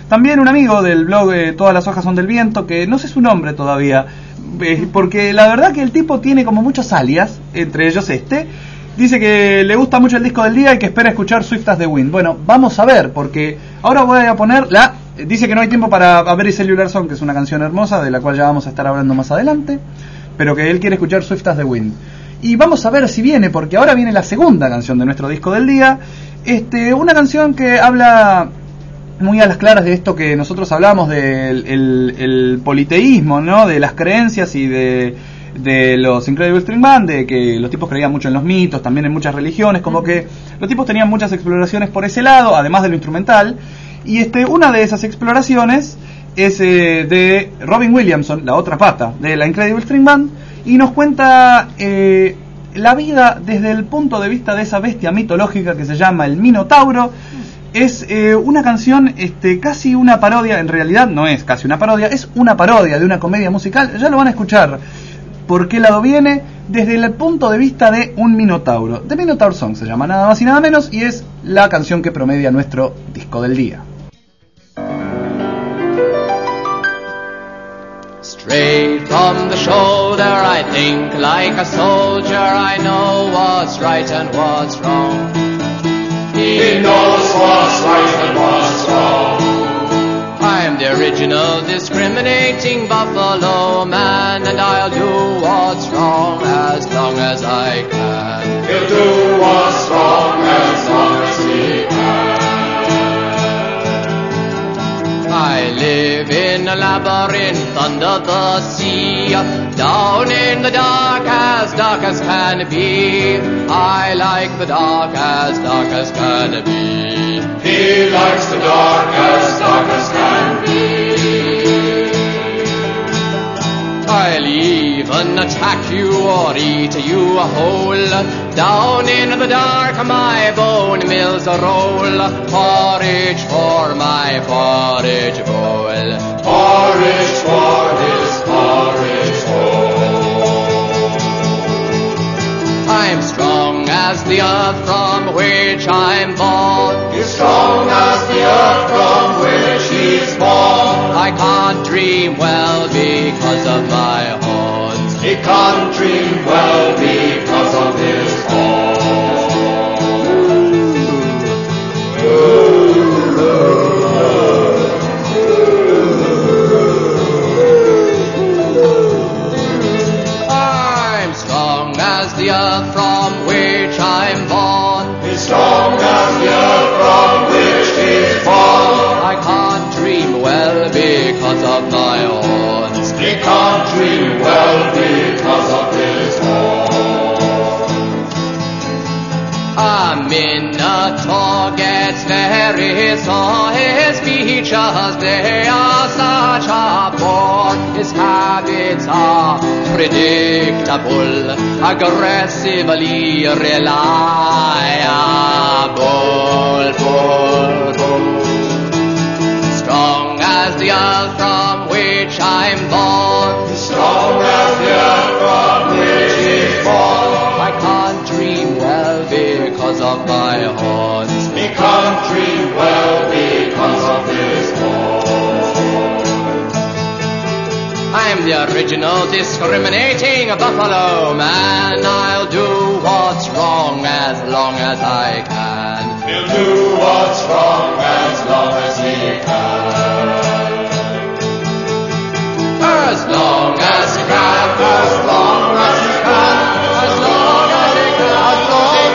También un amigo del blog Todas las hojas son del viento, que no sé su nombre todavía, porque la verdad que el tipo tiene como muchos alias, entre ellos dice que le gusta mucho el disco del día y que espera escuchar Swift as the Wind. Bueno, vamos a ver, porque ahora voy a poner dice que no hay tiempo para Very Cellular Song, que es una canción hermosa de la cual ya vamos a estar hablando más adelante, pero que él quiere escuchar Swift as the Wind. Y vamos a ver si viene, porque ahora viene la segunda canción de nuestro disco del día. Una canción que habla muy a las claras de esto que nosotros hablamos del el politeísmo, ¿no? De las creencias y de los Incredible String Band, de que los tipos creían mucho en los mitos, también en muchas religiones, como que los tipos tenían muchas exploraciones por ese lado, además de lo instrumental. Y una de esas exploraciones es de Robin Williamson, la otra pata de la Incredible String Band, y nos cuenta la vida desde el punto de vista de esa bestia mitológica que se llama el Minotauro. Es una canción casi una parodia, en realidad no es casi una parodia, es una parodia de una comedia musical. Ya lo van a escuchar por qué lado viene, desde el punto de vista de un Minotauro. The Minotaur Song se llama, nada más y nada menos, y es la canción que promedia nuestro disco del día. Straight from the shoulder, I think like a soldier. I know what's right and what's wrong. He knows what's right and what's wrong. I'm the original discriminating buffalo man, and I'll do what's wrong as long as I can. He'll do what's wrong as long as he can. I live in a labyrinth under the sea, down in the dark as can be. I like the dark as can be. He likes the dark as can be. I'll even attack you or eat you whole. Down in the dark my bone mills roll. Porridge for my porridge bowl. Porridge for his porridge bowl. I'm strong as the earth from which I'm born. He's strong as the earth from which he's born. I can't dream well because of my horns. He can't dream well because of his horns. I'm strong as the earth from which I'm born. He's strong as the earth from which he's born. I can't dream well because of my horns. He can't dream well because of his horns. A minotaur gets very sore. His features, they are such a bore. His habits are predictable, aggressively reliable. Strong as the earth from which I'm born. Strong as the earth from which he's born. I can't dream well because of my horns. He can't dream well because of his horns. I'm the original discriminating buffalo man. I'll do what's wrong as long as I can. He'll do what's wrong as long as he can. As long as he can, as long as he can, as long as he can, as long as he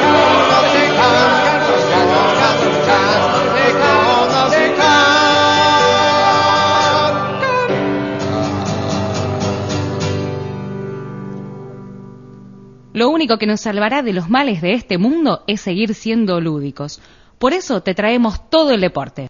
Lo único que nos salvará de los males de este mundo es seguir siendo lúdicos. Por eso te traemos todo el deporte.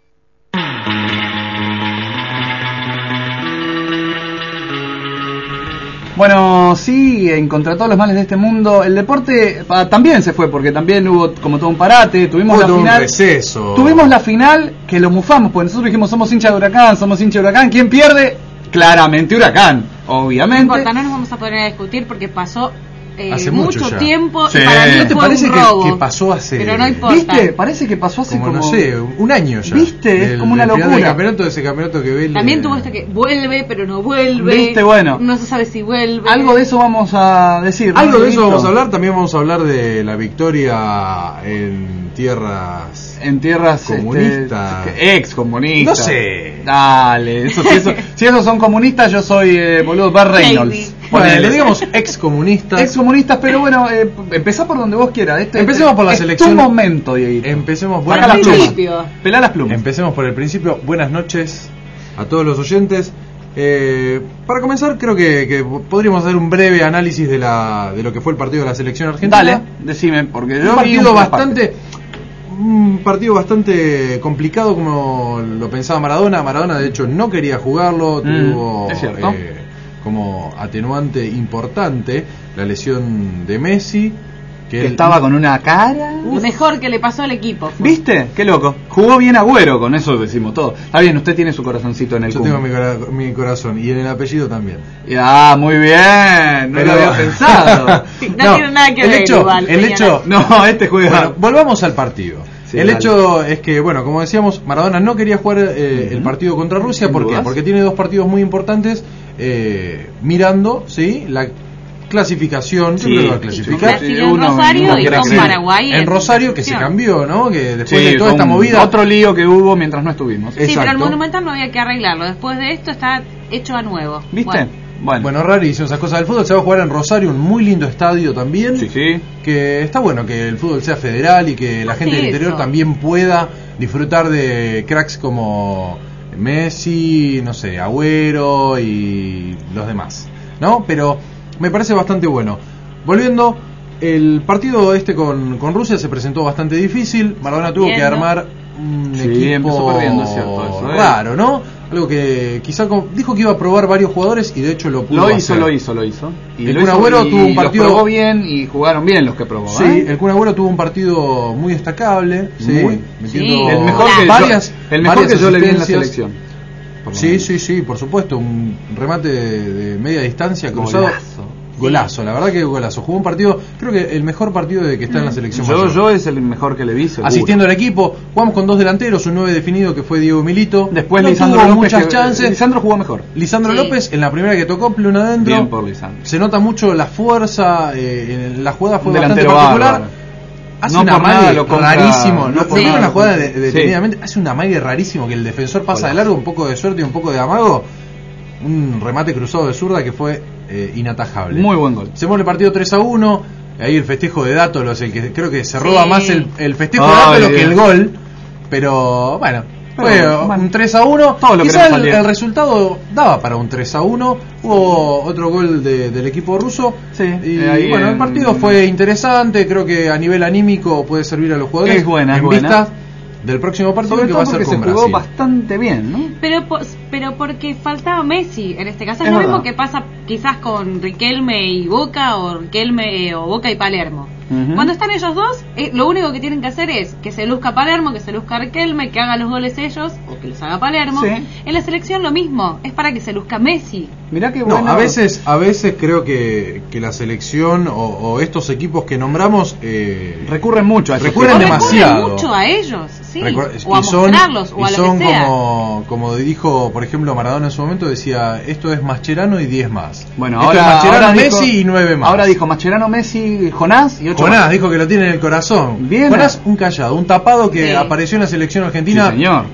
Bueno, sí, en contra todos los males de este mundo, el deporte también se fue, porque también hubo como todo un parate, tuvimos la final, receso. Tuvimos la final que lo mufamos, porque nosotros dijimos somos hincha de Huracán, ¿quién pierde? Claramente Huracán, obviamente. No importa, no nos vamos a poner a discutir porque pasó hace mucho tiempo, sí. Y para mí ¿Te fue parece un robo, que pasó hace? pero no importa. ¿Viste? Parece que pasó hace como no sé, un año ya. ¿Viste? Es como una locura. El campeonato, ese campeonato que ve. También tuvo que vuelve, pero no vuelve. ¿Viste? Bueno. No se sabe si vuelve. Algo de eso vamos a decir. Algo de eso vamos a hablar. También vamos a hablar de la victoria en tierras comunistas. Ex comunistas. No sé. Dale. Si esos son comunistas, yo soy boludo Bar Reynolds. Bueno, digamos ex comunistas. Ex comunistas, pero bueno, empezá por donde vos quieras. Empecemos por la selección. Es tu momento, Dieguito. Empecemos por el principio. Pelá las plumas. Empecemos por el principio. Buenas noches a todos los oyentes. Para comenzar, creo que podríamos hacer un breve análisis de lo que fue el partido de la selección argentina. Dale, decime, porque yo un partido bastante complicado, como lo pensaba Maradona. Maradona, de hecho, no quería jugarlo. Tuvo como atenuante importante la lesión de Messi, que estaba con una cara. Lo mejor que le pasó al equipo fue. ¿Viste? Qué loco. Jugó bien Agüero, con eso decimos todo. Está bien, usted tiene su corazoncito en el Yo tengo mi corazón, y en el apellido también. Ah, muy bien. No lo había pensado. No tiene nada que ver igual. El hecho... No, este juega. Bueno, volvamos al partido. Sí, el hecho es que, bueno, como decíamos, Maradona no quería jugar el partido contra Rusia. ¿Por qué? Porque tiene dos partidos muy importantes mirando, ¿sí? La clasificación, sí, yo creo que va a clasificar. En Rosario y con Paraguay. En Rosario, que se cambió, ¿no? Que después de toda esta movida. Otro lío que hubo mientras no estuvimos. Sí, pero el Monumental no había que arreglarlo. Después de esto está hecho a nuevo. ¿Viste? Bueno, rarísimo esas cosas del fútbol. Se va a jugar en Rosario, un muy lindo estadio también. Sí. Que está bueno que el fútbol sea federal y que la gente del interior también pueda disfrutar de cracks como Messi, no sé, Agüero y los demás, ¿no? Pero me parece bastante bueno. Volviendo, el partido con Rusia se presentó bastante difícil. Maradona tuvo que armar un equipo empezó perdiendo, ¿cierto? Eso, raro, ¿no? Algo que quizá dijo que iba a probar varios jugadores y de hecho lo pudo hacer. Lo hizo. Y el Kun Agüero tuvo un partido... Los probó bien y jugaron bien los que probó. Sí, el Kun Agüero tuvo un partido muy destacable. Metiendo el mejor que yo le vi en la selección. Sí, por supuesto. Un remate de media distancia cruzado. Golazo, la verdad que golazo. Jugó un partido, creo que el mejor partido de que está en la selección. Yo es el mejor que le vi, seguro. Asistiendo al equipo, jugamos con dos delanteros, un 9 definido que fue Diego Milito. Después Lisandro López, muchas chances. Lisandro jugó mejor. Lisandro López en la primera que tocó, pleno adentro. Bien por Lisandro. Se nota mucho la fuerza, en la jugada fue bastante particular. Bárbaro. Hace un amague rarísimo, no por una jugada detenidamente, hace un amague rarísimo que el defensor pasa de largo, un poco de suerte y un poco de amago. Un remate cruzado de zurda que fue inatajable. Muy buen gol. Se mueve el partido 3-1. Ahí el festejo de Dato, el que creo que se roba más el festejo de Dato que el gol. Pero bueno, fue un 3-1. Quizá el resultado daba para un 3-1. Hubo otro gol del equipo ruso. Y bueno, el partido fue interesante. Creo que a nivel anímico puede servir a los jugadores. Es buena, vista del próximo partido. Sobre que todo va a ser porque con se jugó Brasil. bastante bien, ¿no? Pero porque faltaba Messi en este caso. Es lo mismo que pasa quizás con Riquelme y Boca, o Riquelme o Boca y Palermo. Cuando están ellos dos, lo único que tienen que hacer es que se luzca Palermo, que se luzca Riquelme, que haga los goles ellos o que los haga Palermo. En la selección lo mismo, es para que se luzca Messi. Mirá qué bueno. A veces creo que la selección o estos equipos que nombramos recurren mucho a eso. Recurren demasiado. Recurren mucho a ellos, sí. O a mostrarlos, o a lo que sea. Como dijo, por ejemplo, Maradona en su momento, decía, esto es Mascherano y 10 más. Bueno, esto ahora es Mascherano, Messi dijo, y 9 más. Ahora dijo Mascherano, Messi, Jonás y 8 Jonás dijo que lo tiene en el corazón. Bien. Jonás, un callado, un tapado que apareció en la selección argentina. Sí, señor.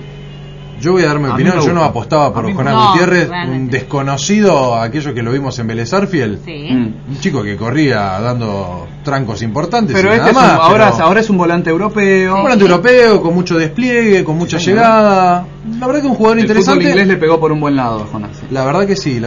Yo voy a dar mi opinión, yo no apostaba por Jonás Gutiérrez, un desconocido, aquello que lo vimos en Vélez Sarsfield, un chico que corría dando trancos importantes. Pero nada más, ahora es un volante europeo. Un volante europeo, con mucho despliegue, con mucha llegada. La verdad que un jugador interesante. El inglés le pegó por un buen lado, Jonás. La verdad que sí.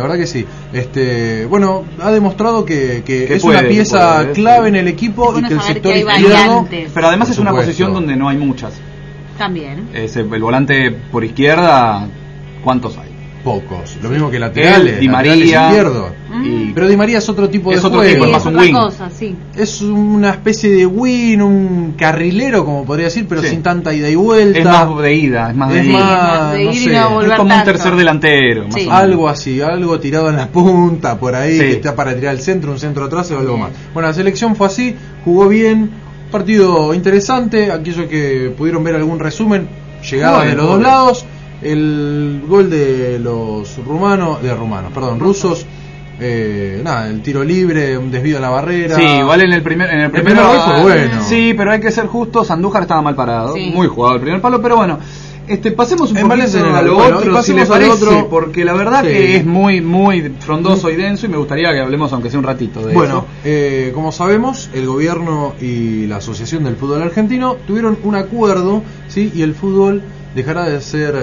Bueno, ha demostrado que es una pieza clave en el equipo y que el sector izquierdo. Pero además es una posición donde no hay muchas. También. El volante por izquierda, ¿cuántos hay? pocos. Lo mismo que laterales. Di María. Izquierdo. Pero Di María es otro tipo de juego. Es más un wing. Es una especie de wing, un carrilero, como podría decir, pero sin tanta ida y vuelta. Es más de ida, es más de ida. No sé, es como un tercer delantero. Más algo así, algo tirado en la punta, por ahí, que está para tirar al centro, un centro atrás o algo más. Bueno, la selección fue así, jugó bien, partido interesante. Aquellos que pudieron ver algún resumen, llegada de los dos lados. El gol de los rusos, el tiro libre, un desvío en la barrera. Sí, igual en el primer gol fue bueno. Sí, pero hay que ser justos, Andújar estaba mal parado, muy jugado el primer palo, pero bueno, pasemos un poquito a lo otro, si les parece, porque la verdad que es muy, muy frondoso y denso, y me gustaría que hablemos aunque sea un ratito de eso. Como sabemos, el gobierno y la Asociación del Fútbol Argentino tuvieron un acuerdo, ¿sí? Y el fútbol dejará de ser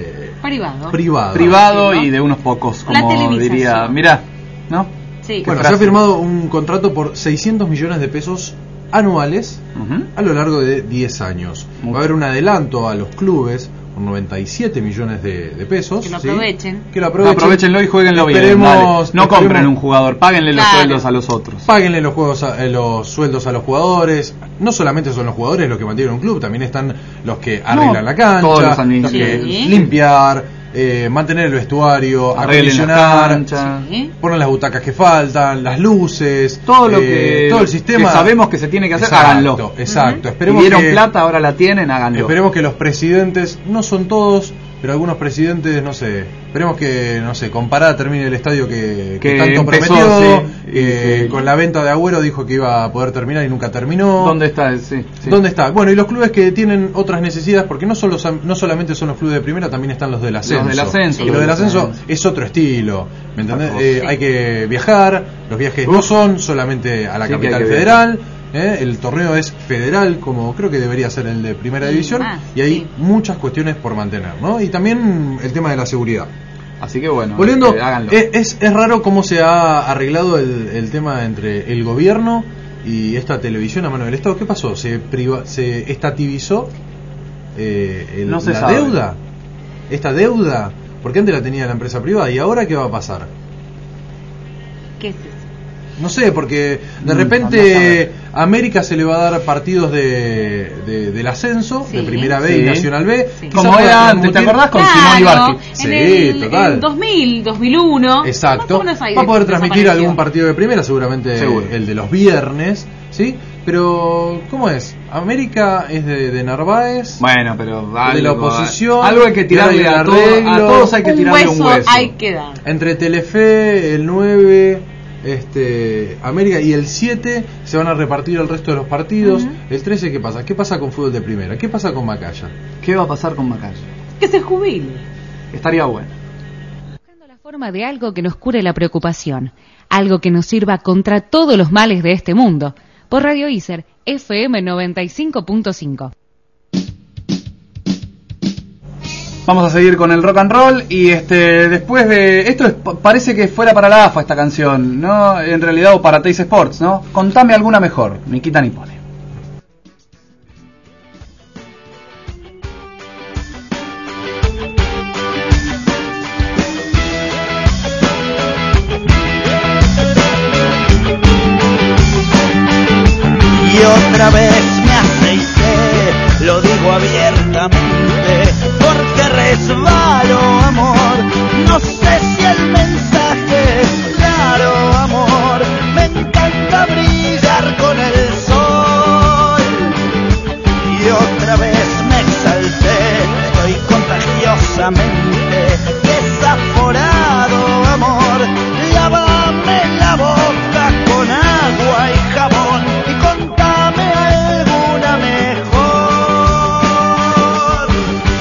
privado y de unos pocos, como diría, mirá, ¿no? Sí. Bueno, se ha firmado un contrato por 600 millones de pesos anuales a lo largo de 10 años. Va a haber un adelanto a los clubes por 97 millones de pesos. Que lo aprovechen. Que lo aprovechen. Aprovechenlo y jueguenlo bien. No compren un jugador, páguenle los sueldos a los otros. Páguenle los sueldos a los jugadores. No solamente son los jugadores los que mantienen un club, también están los que arreglan la cancha, los que limpiar, mantener el vestuario, acondicionar, poner las butacas que faltan, las luces, todo lo que todo el sistema que sabemos que se tiene que hacer, háganlo. Exacto. Pidieron plata, ahora la tienen, háganlo. Esperemos que los presidentes, no son todos, pero algunos presidentes, no sé, esperemos que, no sé, con Pará termine el estadio que tanto prometió, con la venta de Agüero dijo que iba a poder terminar y nunca terminó. ¿Dónde está? ¿Dónde está? Bueno, y los clubes que tienen otras necesidades, porque no solamente son los clubes de primera, también están los del ascenso. Y los del ascenso es otro estilo, ¿me entendés? Hay que viajar, los viajes no son solamente a la capital federal. El torneo es federal, como creo que debería ser el de primera división, y hay muchas cuestiones por mantener, ¿no? Y también el tema de la seguridad. Así que bueno, volviendo, háganlo. Es raro cómo se ha arreglado el tema entre el gobierno y esta televisión a mano del Estado. ¿Qué pasó? ¿Se estativizó la deuda? ¿Esta deuda? Porque antes la tenía la empresa privada, ¿y ahora qué va a pasar? ¿Qué es eso? No sé, porque de repente a América se le va a dar partidos del ascenso, de Primera B y Nacional B. Como era antes, ¿te acordás? Con Simón Ibarqui. Sí, total. En 2000, 2001. Exacto. Va a poder transmitir algún partido de Primera, seguramente el de los viernes, ¿sí? Pero, ¿cómo es? América es de Narváez. Bueno, pero de la oposición. Algo hay que tirarle a todos hay que tirarle un hueso. Hay que dar. Entre Telefe, el 9... América y el 7 se van a repartir el resto de los partidos. El 13, ¿qué pasa? ¿Qué pasa con fútbol de primera? ¿Qué pasa con Macaya? ¿Qué va a pasar con Macaya? Que se jubile. Estaría bueno. Buscando la forma de algo que nos cure la preocupación, algo que nos sirva contra todos los males de este mundo. Por Radio Iser, FM 95.5. Vamos a seguir con el rock and roll y después de esto parece que fuera para la AFA esta canción, ¿no? En realidad, o para Teis Sports, ¿no? Contame alguna mejor, Nikita Nipone. Y otra vez me aceité, lo digo abiertamente, porque resbalo, amor. No sé si el mensaje es claro, amor. Me encanta brillar con el sol. Y otra vez me exalté, estoy contagiosamente desaforado, amor. Lávame la boca con agua y jabón y contame alguna mejor.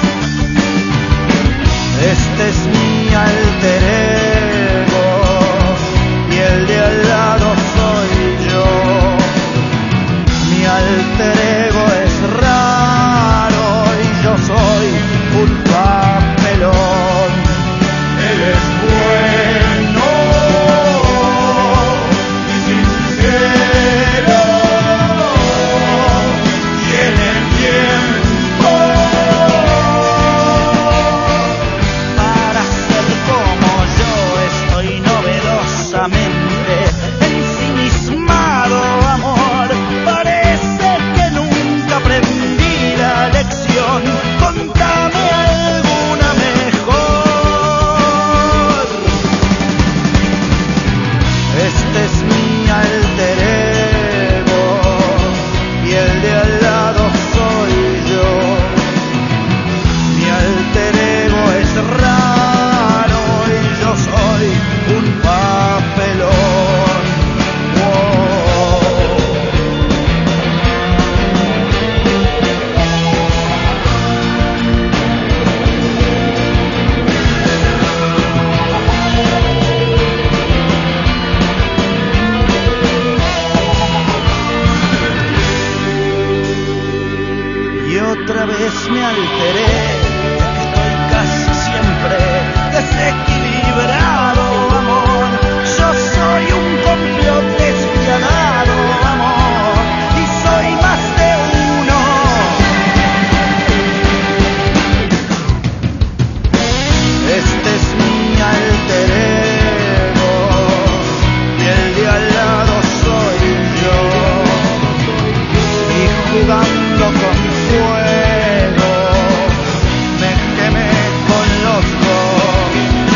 otra vez me alteré. Estoy casi siempre desequilibrado, amor. Yo soy un complot despiadado, amor, y soy más de uno. Este es mi alter ego y el de al lado soy yo. Y jugando con fuego me quemé con los dos.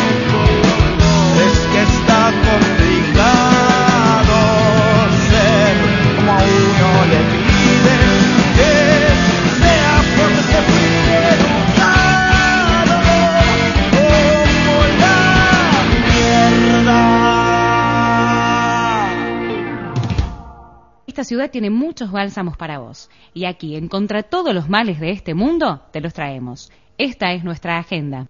Es que está complicado ser como a uno le piden que sea, porque se fue educado como la mierda. Esta ciudad tiene muchos bálsamos para vos, y aquí, en Contra todos los males de este mundo, te los traemos. Esta es nuestra agenda.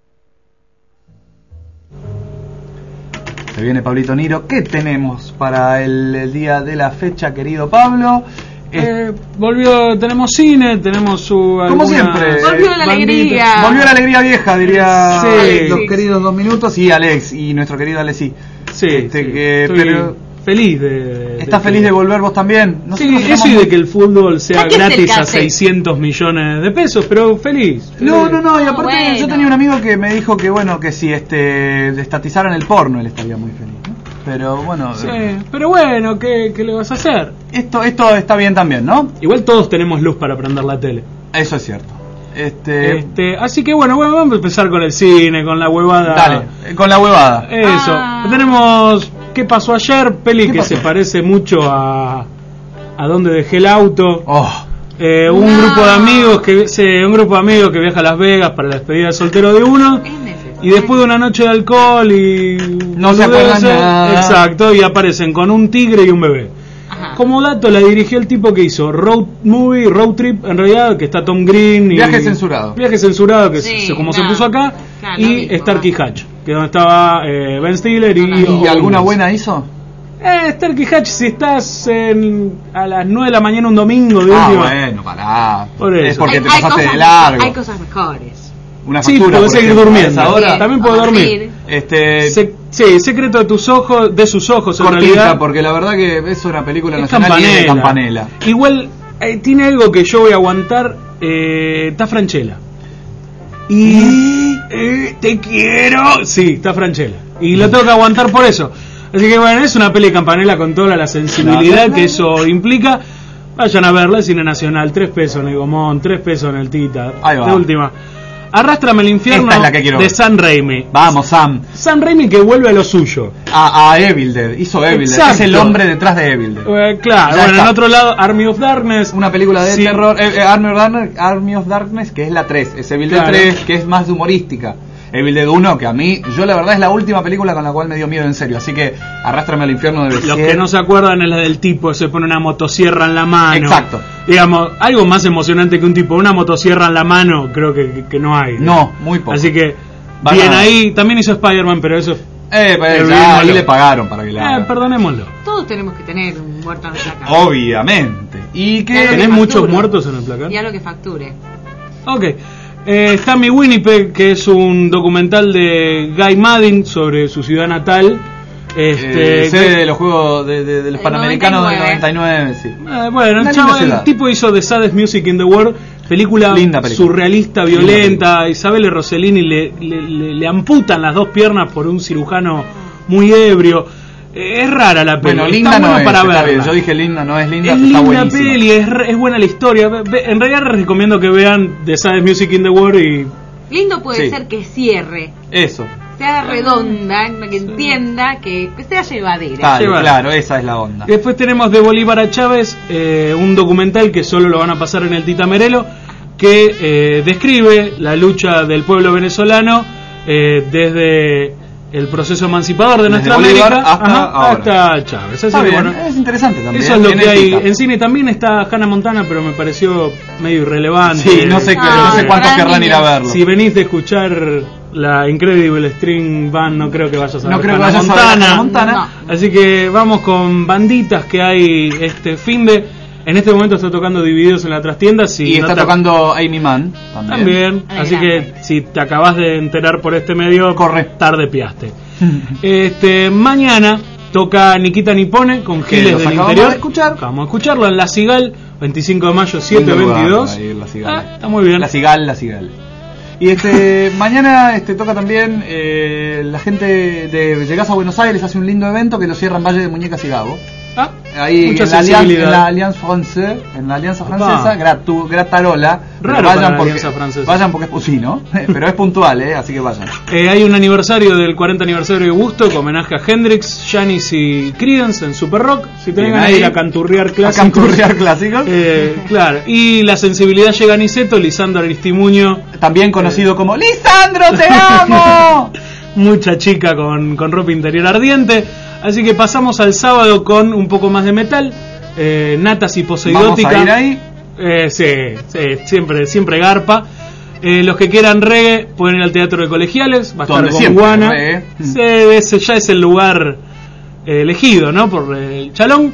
Se viene Pablito Niro. ¿Qué tenemos para el día de la fecha, querido Pablo? Tenemos cine, tenemos su... Como siempre. Volvió la alegría. Volvió la alegría vieja, diría Sí. los queridos 2 minutos. Y Alex, y nuestro querido Alexi. Sí, Estoy pero feliz de... ¿Estás feliz de volver vos también? Sí, eso y de que el fútbol sea gratis a 600 millones de pesos, pero feliz. No, y aparte yo tenía un amigo que me dijo que bueno, que si estatizaran el porno él estaría muy feliz, ¿no? Pero bueno... Sí, pero bueno, ¿qué le vas a hacer? Esto está bien también, ¿no? Igual todos tenemos luz para prender la tele. Eso es cierto. Así que bueno, vamos a empezar con el cine, con la huevada. Dale, con la huevada. Eso. Tenemos ¿Qué pasó ayer? Peli que se parece mucho a Dónde dejé el auto. Un grupo de amigos que viaja a Las Vegas para la despedida de soltero de uno. Y después de una noche de alcohol y no se acuerdan nada. Exacto, y aparecen con un tigre y un bebé. Como dato, la dirigió el tipo que hizo Road Trip, en realidad, que está Tom Green y Viaje censurado, que se puso acá, claro, y Starkey Hatch, que es donde estaba Ben Stiller y alguna buena hizo. Starkey Hatch, si estás a las 9 de la mañana un domingo de última. Bueno, pará. Por eso. Es porque te pasaste de largo. Hay cosas mejores. Una factura, podés seguir durmiendo. Ahora también puedo dormir. Secreto de tus ojos, de sus ojos, cortita, en realidad. Porque la verdad que es una película nacional y es de Campanella. Igual tiene algo que yo voy a aguantar. Está Franchella. Y te quiero. Sí, está Franchella. Y lo tengo que aguantar por eso. Así que bueno, es una peli de Campanella con toda la sensibilidad que eso implica. Vayan a verla, Cine Nacional, 3 pesos en el Gomón, 3 pesos en el Tita. Ahí va. De última. Arrástrame al infierno. Esta es la que quiero de ver. Sam Raimi. Vamos, Sam. Sam Raimi que vuelve a lo suyo. A Evil Dead. Hizo Evil Dead. Es el hombre detrás de Evil Dead. Claro, bueno, en otro lado, Army of Darkness. Una película de terror. Army of Darkness, que es la 3. Es Evil Dead 3, que es más humorística. Evil Dead 1, que a mí, yo la verdad es la última película con la cual me dio miedo en serio. Así que Arrástrame al infierno debe ser. Los que no se acuerdan es la del tipo que se pone una motosierra en la mano. Exacto. Digamos, algo más emocionante que un tipo, una motosierra en la mano, creo que no hay. No, muy poco. Así que, bien ahí, también hizo Spider-Man, pero eso... ahí le pagaron para que le haga. Perdonémoslo. Todos tenemos que tener un muerto en el placar. Obviamente. ¿Y qué? ¿Tenés muchos muertos en el placar? Y a lo que facture. Ok. Está Mi Winnipeg, que es un documental de Guy Maddin sobre su ciudad natal. Sede de los Juegos de los Panamericanos del 99, sí. Bueno, el tipo hizo The Saddest Music in the World, película surrealista, violenta. Isabelle Rossellini le amputan las 2 piernas por un cirujano muy ebrio. Es rara la peli. Bueno, linda no es, para verla. Yo dije linda, no es linda, es está linda buenísima. Peli, es buena la historia. En realidad les recomiendo que vean The Saddest Music in the World y... Lindo puede ser que cierre. Eso. Sea redonda, que entienda, que sea llevadera. Claro, esa es la onda. Después tenemos De Bolívar a Chávez, un documental que solo lo van a pasar en el Tita Merelo, que describe la lucha del pueblo venezolano desde el proceso emancipador de nuestra América hasta Chávez. Así que, bueno, es interesante también. Eso es lo que hay en cine. También está Hannah Montana, pero me pareció medio irrelevante. Sí, no sé cuántos querrán ir a verlo. Si venís de escuchar la Incredible String Band, no creo que vayas a ver Hannah Montana. Así que vamos con banditas que hay este fin de... En este momento está tocando Divididos en la trastienda. Y está tocando Amy Mann también. Así que si te acabas de enterar por este medio, tarde piaste. Mañana toca Nikita Nippone con Giles del Interior. Vamos a escucharlo en La Cigale, 25 de mayo, 7:22. Está muy bien. La Cigale. Y mañana toca también la gente de Llegás a Buenos Aires, hace un lindo evento que lo cierra en Valle de Muñecas y Gabo. Ahí en la Alianza Francesa, Gratarola. Vayan porque es pusino, pero es puntual, así que vayan. Hay un aniversario del 40 aniversario de Gusto, con homenaje a Hendrix, Janis y Creedence en Super Rock. Si tengan ahí a canturrear clásicos. Claro. Y La Sensibilidad llega a Niceto, Lisandro Aristimuño, también conocido como ¡Lisandro, te amo! Mucha chica con ropa interior ardiente. Así que pasamos al sábado con un poco más de metal, Natas y Poseidótica. ¿Vamos a ir ahí? Sí, siempre garpa. Los que quieran reggae pueden ir al Teatro de Colegiales, va a estar con Guana. Ese ya es el lugar elegido, ¿no? Por el Chalón.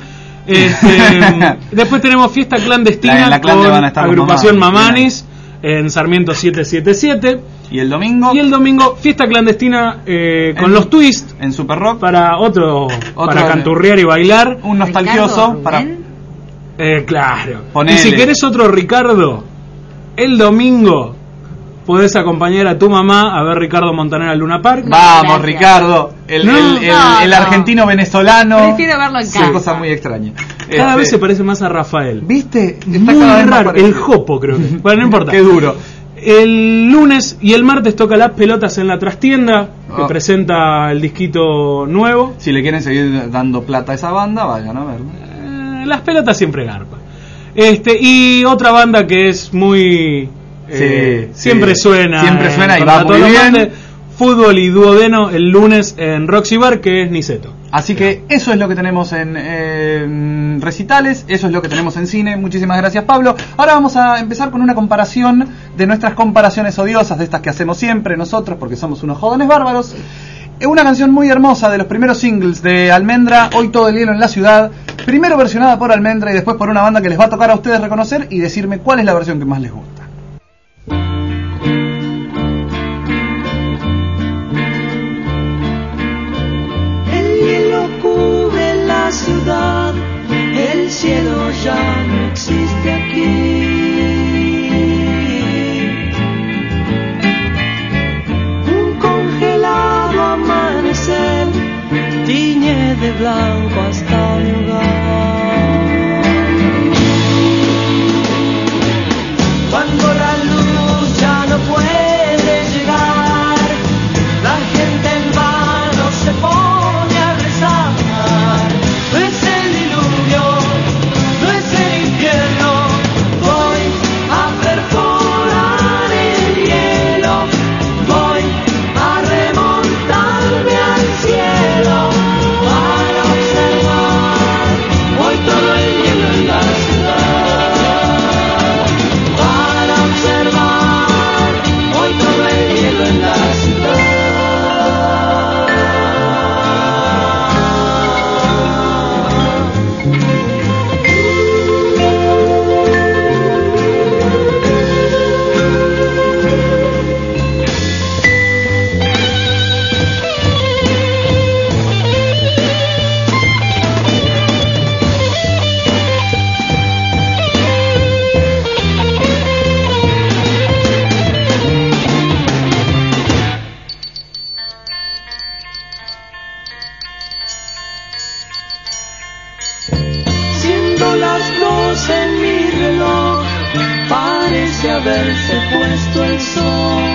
Después tenemos Fiesta Clandestina con Agrupación Mamanis en Sarmiento 777. ¿Y el domingo? Fiesta Clandestina con los Twist en Super Rock para otro para canturrear y bailar. Un nostalgioso para claro. Ponele. Y si querés otro Ricardo, el domingo podés acompañar a tu mamá a ver Ricardo Montaner al Luna Park. Vamos, Ricardo, el argentino venezolano. Prefiero verlo en casa. Es una cosa muy extraña. Cada vez se parece más a Rafael. ¿Viste? Está muy raro. El Jopo, creo que. Bueno, no importa. Qué duro. El lunes y el martes toca Las Pelotas en la Trastienda, que presenta el disquito nuevo. Si le quieren seguir dando plata a esa banda, vayan a verlo. Las Pelotas siempre garpa. Y otra banda que es muy... siempre suena y va muy bien. Fútbol y Duodeno el lunes en Roxy Bar, que es Niceto. Así que eso es lo que tenemos en recitales, eso es lo que tenemos en cine. Muchísimas gracias, Pablo. Ahora vamos a empezar con una comparación de nuestras comparaciones odiosas, de estas que hacemos siempre nosotros, porque somos unos jodones bárbaros. Una canción muy hermosa de los primeros singles de Almendra, Hoy todo el hielo en la ciudad. Primero versionada por Almendra y después por una banda que les va a tocar a ustedes reconocer y decirme cuál es la versión que más les gusta. Ciudad, el cielo ya no existe aquí. Un congelado amanecer tiñe de blanco hasta mi hogar. Cuando la luz ya no puede llegar, la gente en vano se pone a rezar. No es el diluvio, no es el infierno, voy a perforar el hielo, voy a remontarme al cielo para observar hoy todo el hielo en la ciudad, para observar hoy todo el hielo en la ciudad. Siendo las 12 en mi reloj, parece haberse puesto el sol.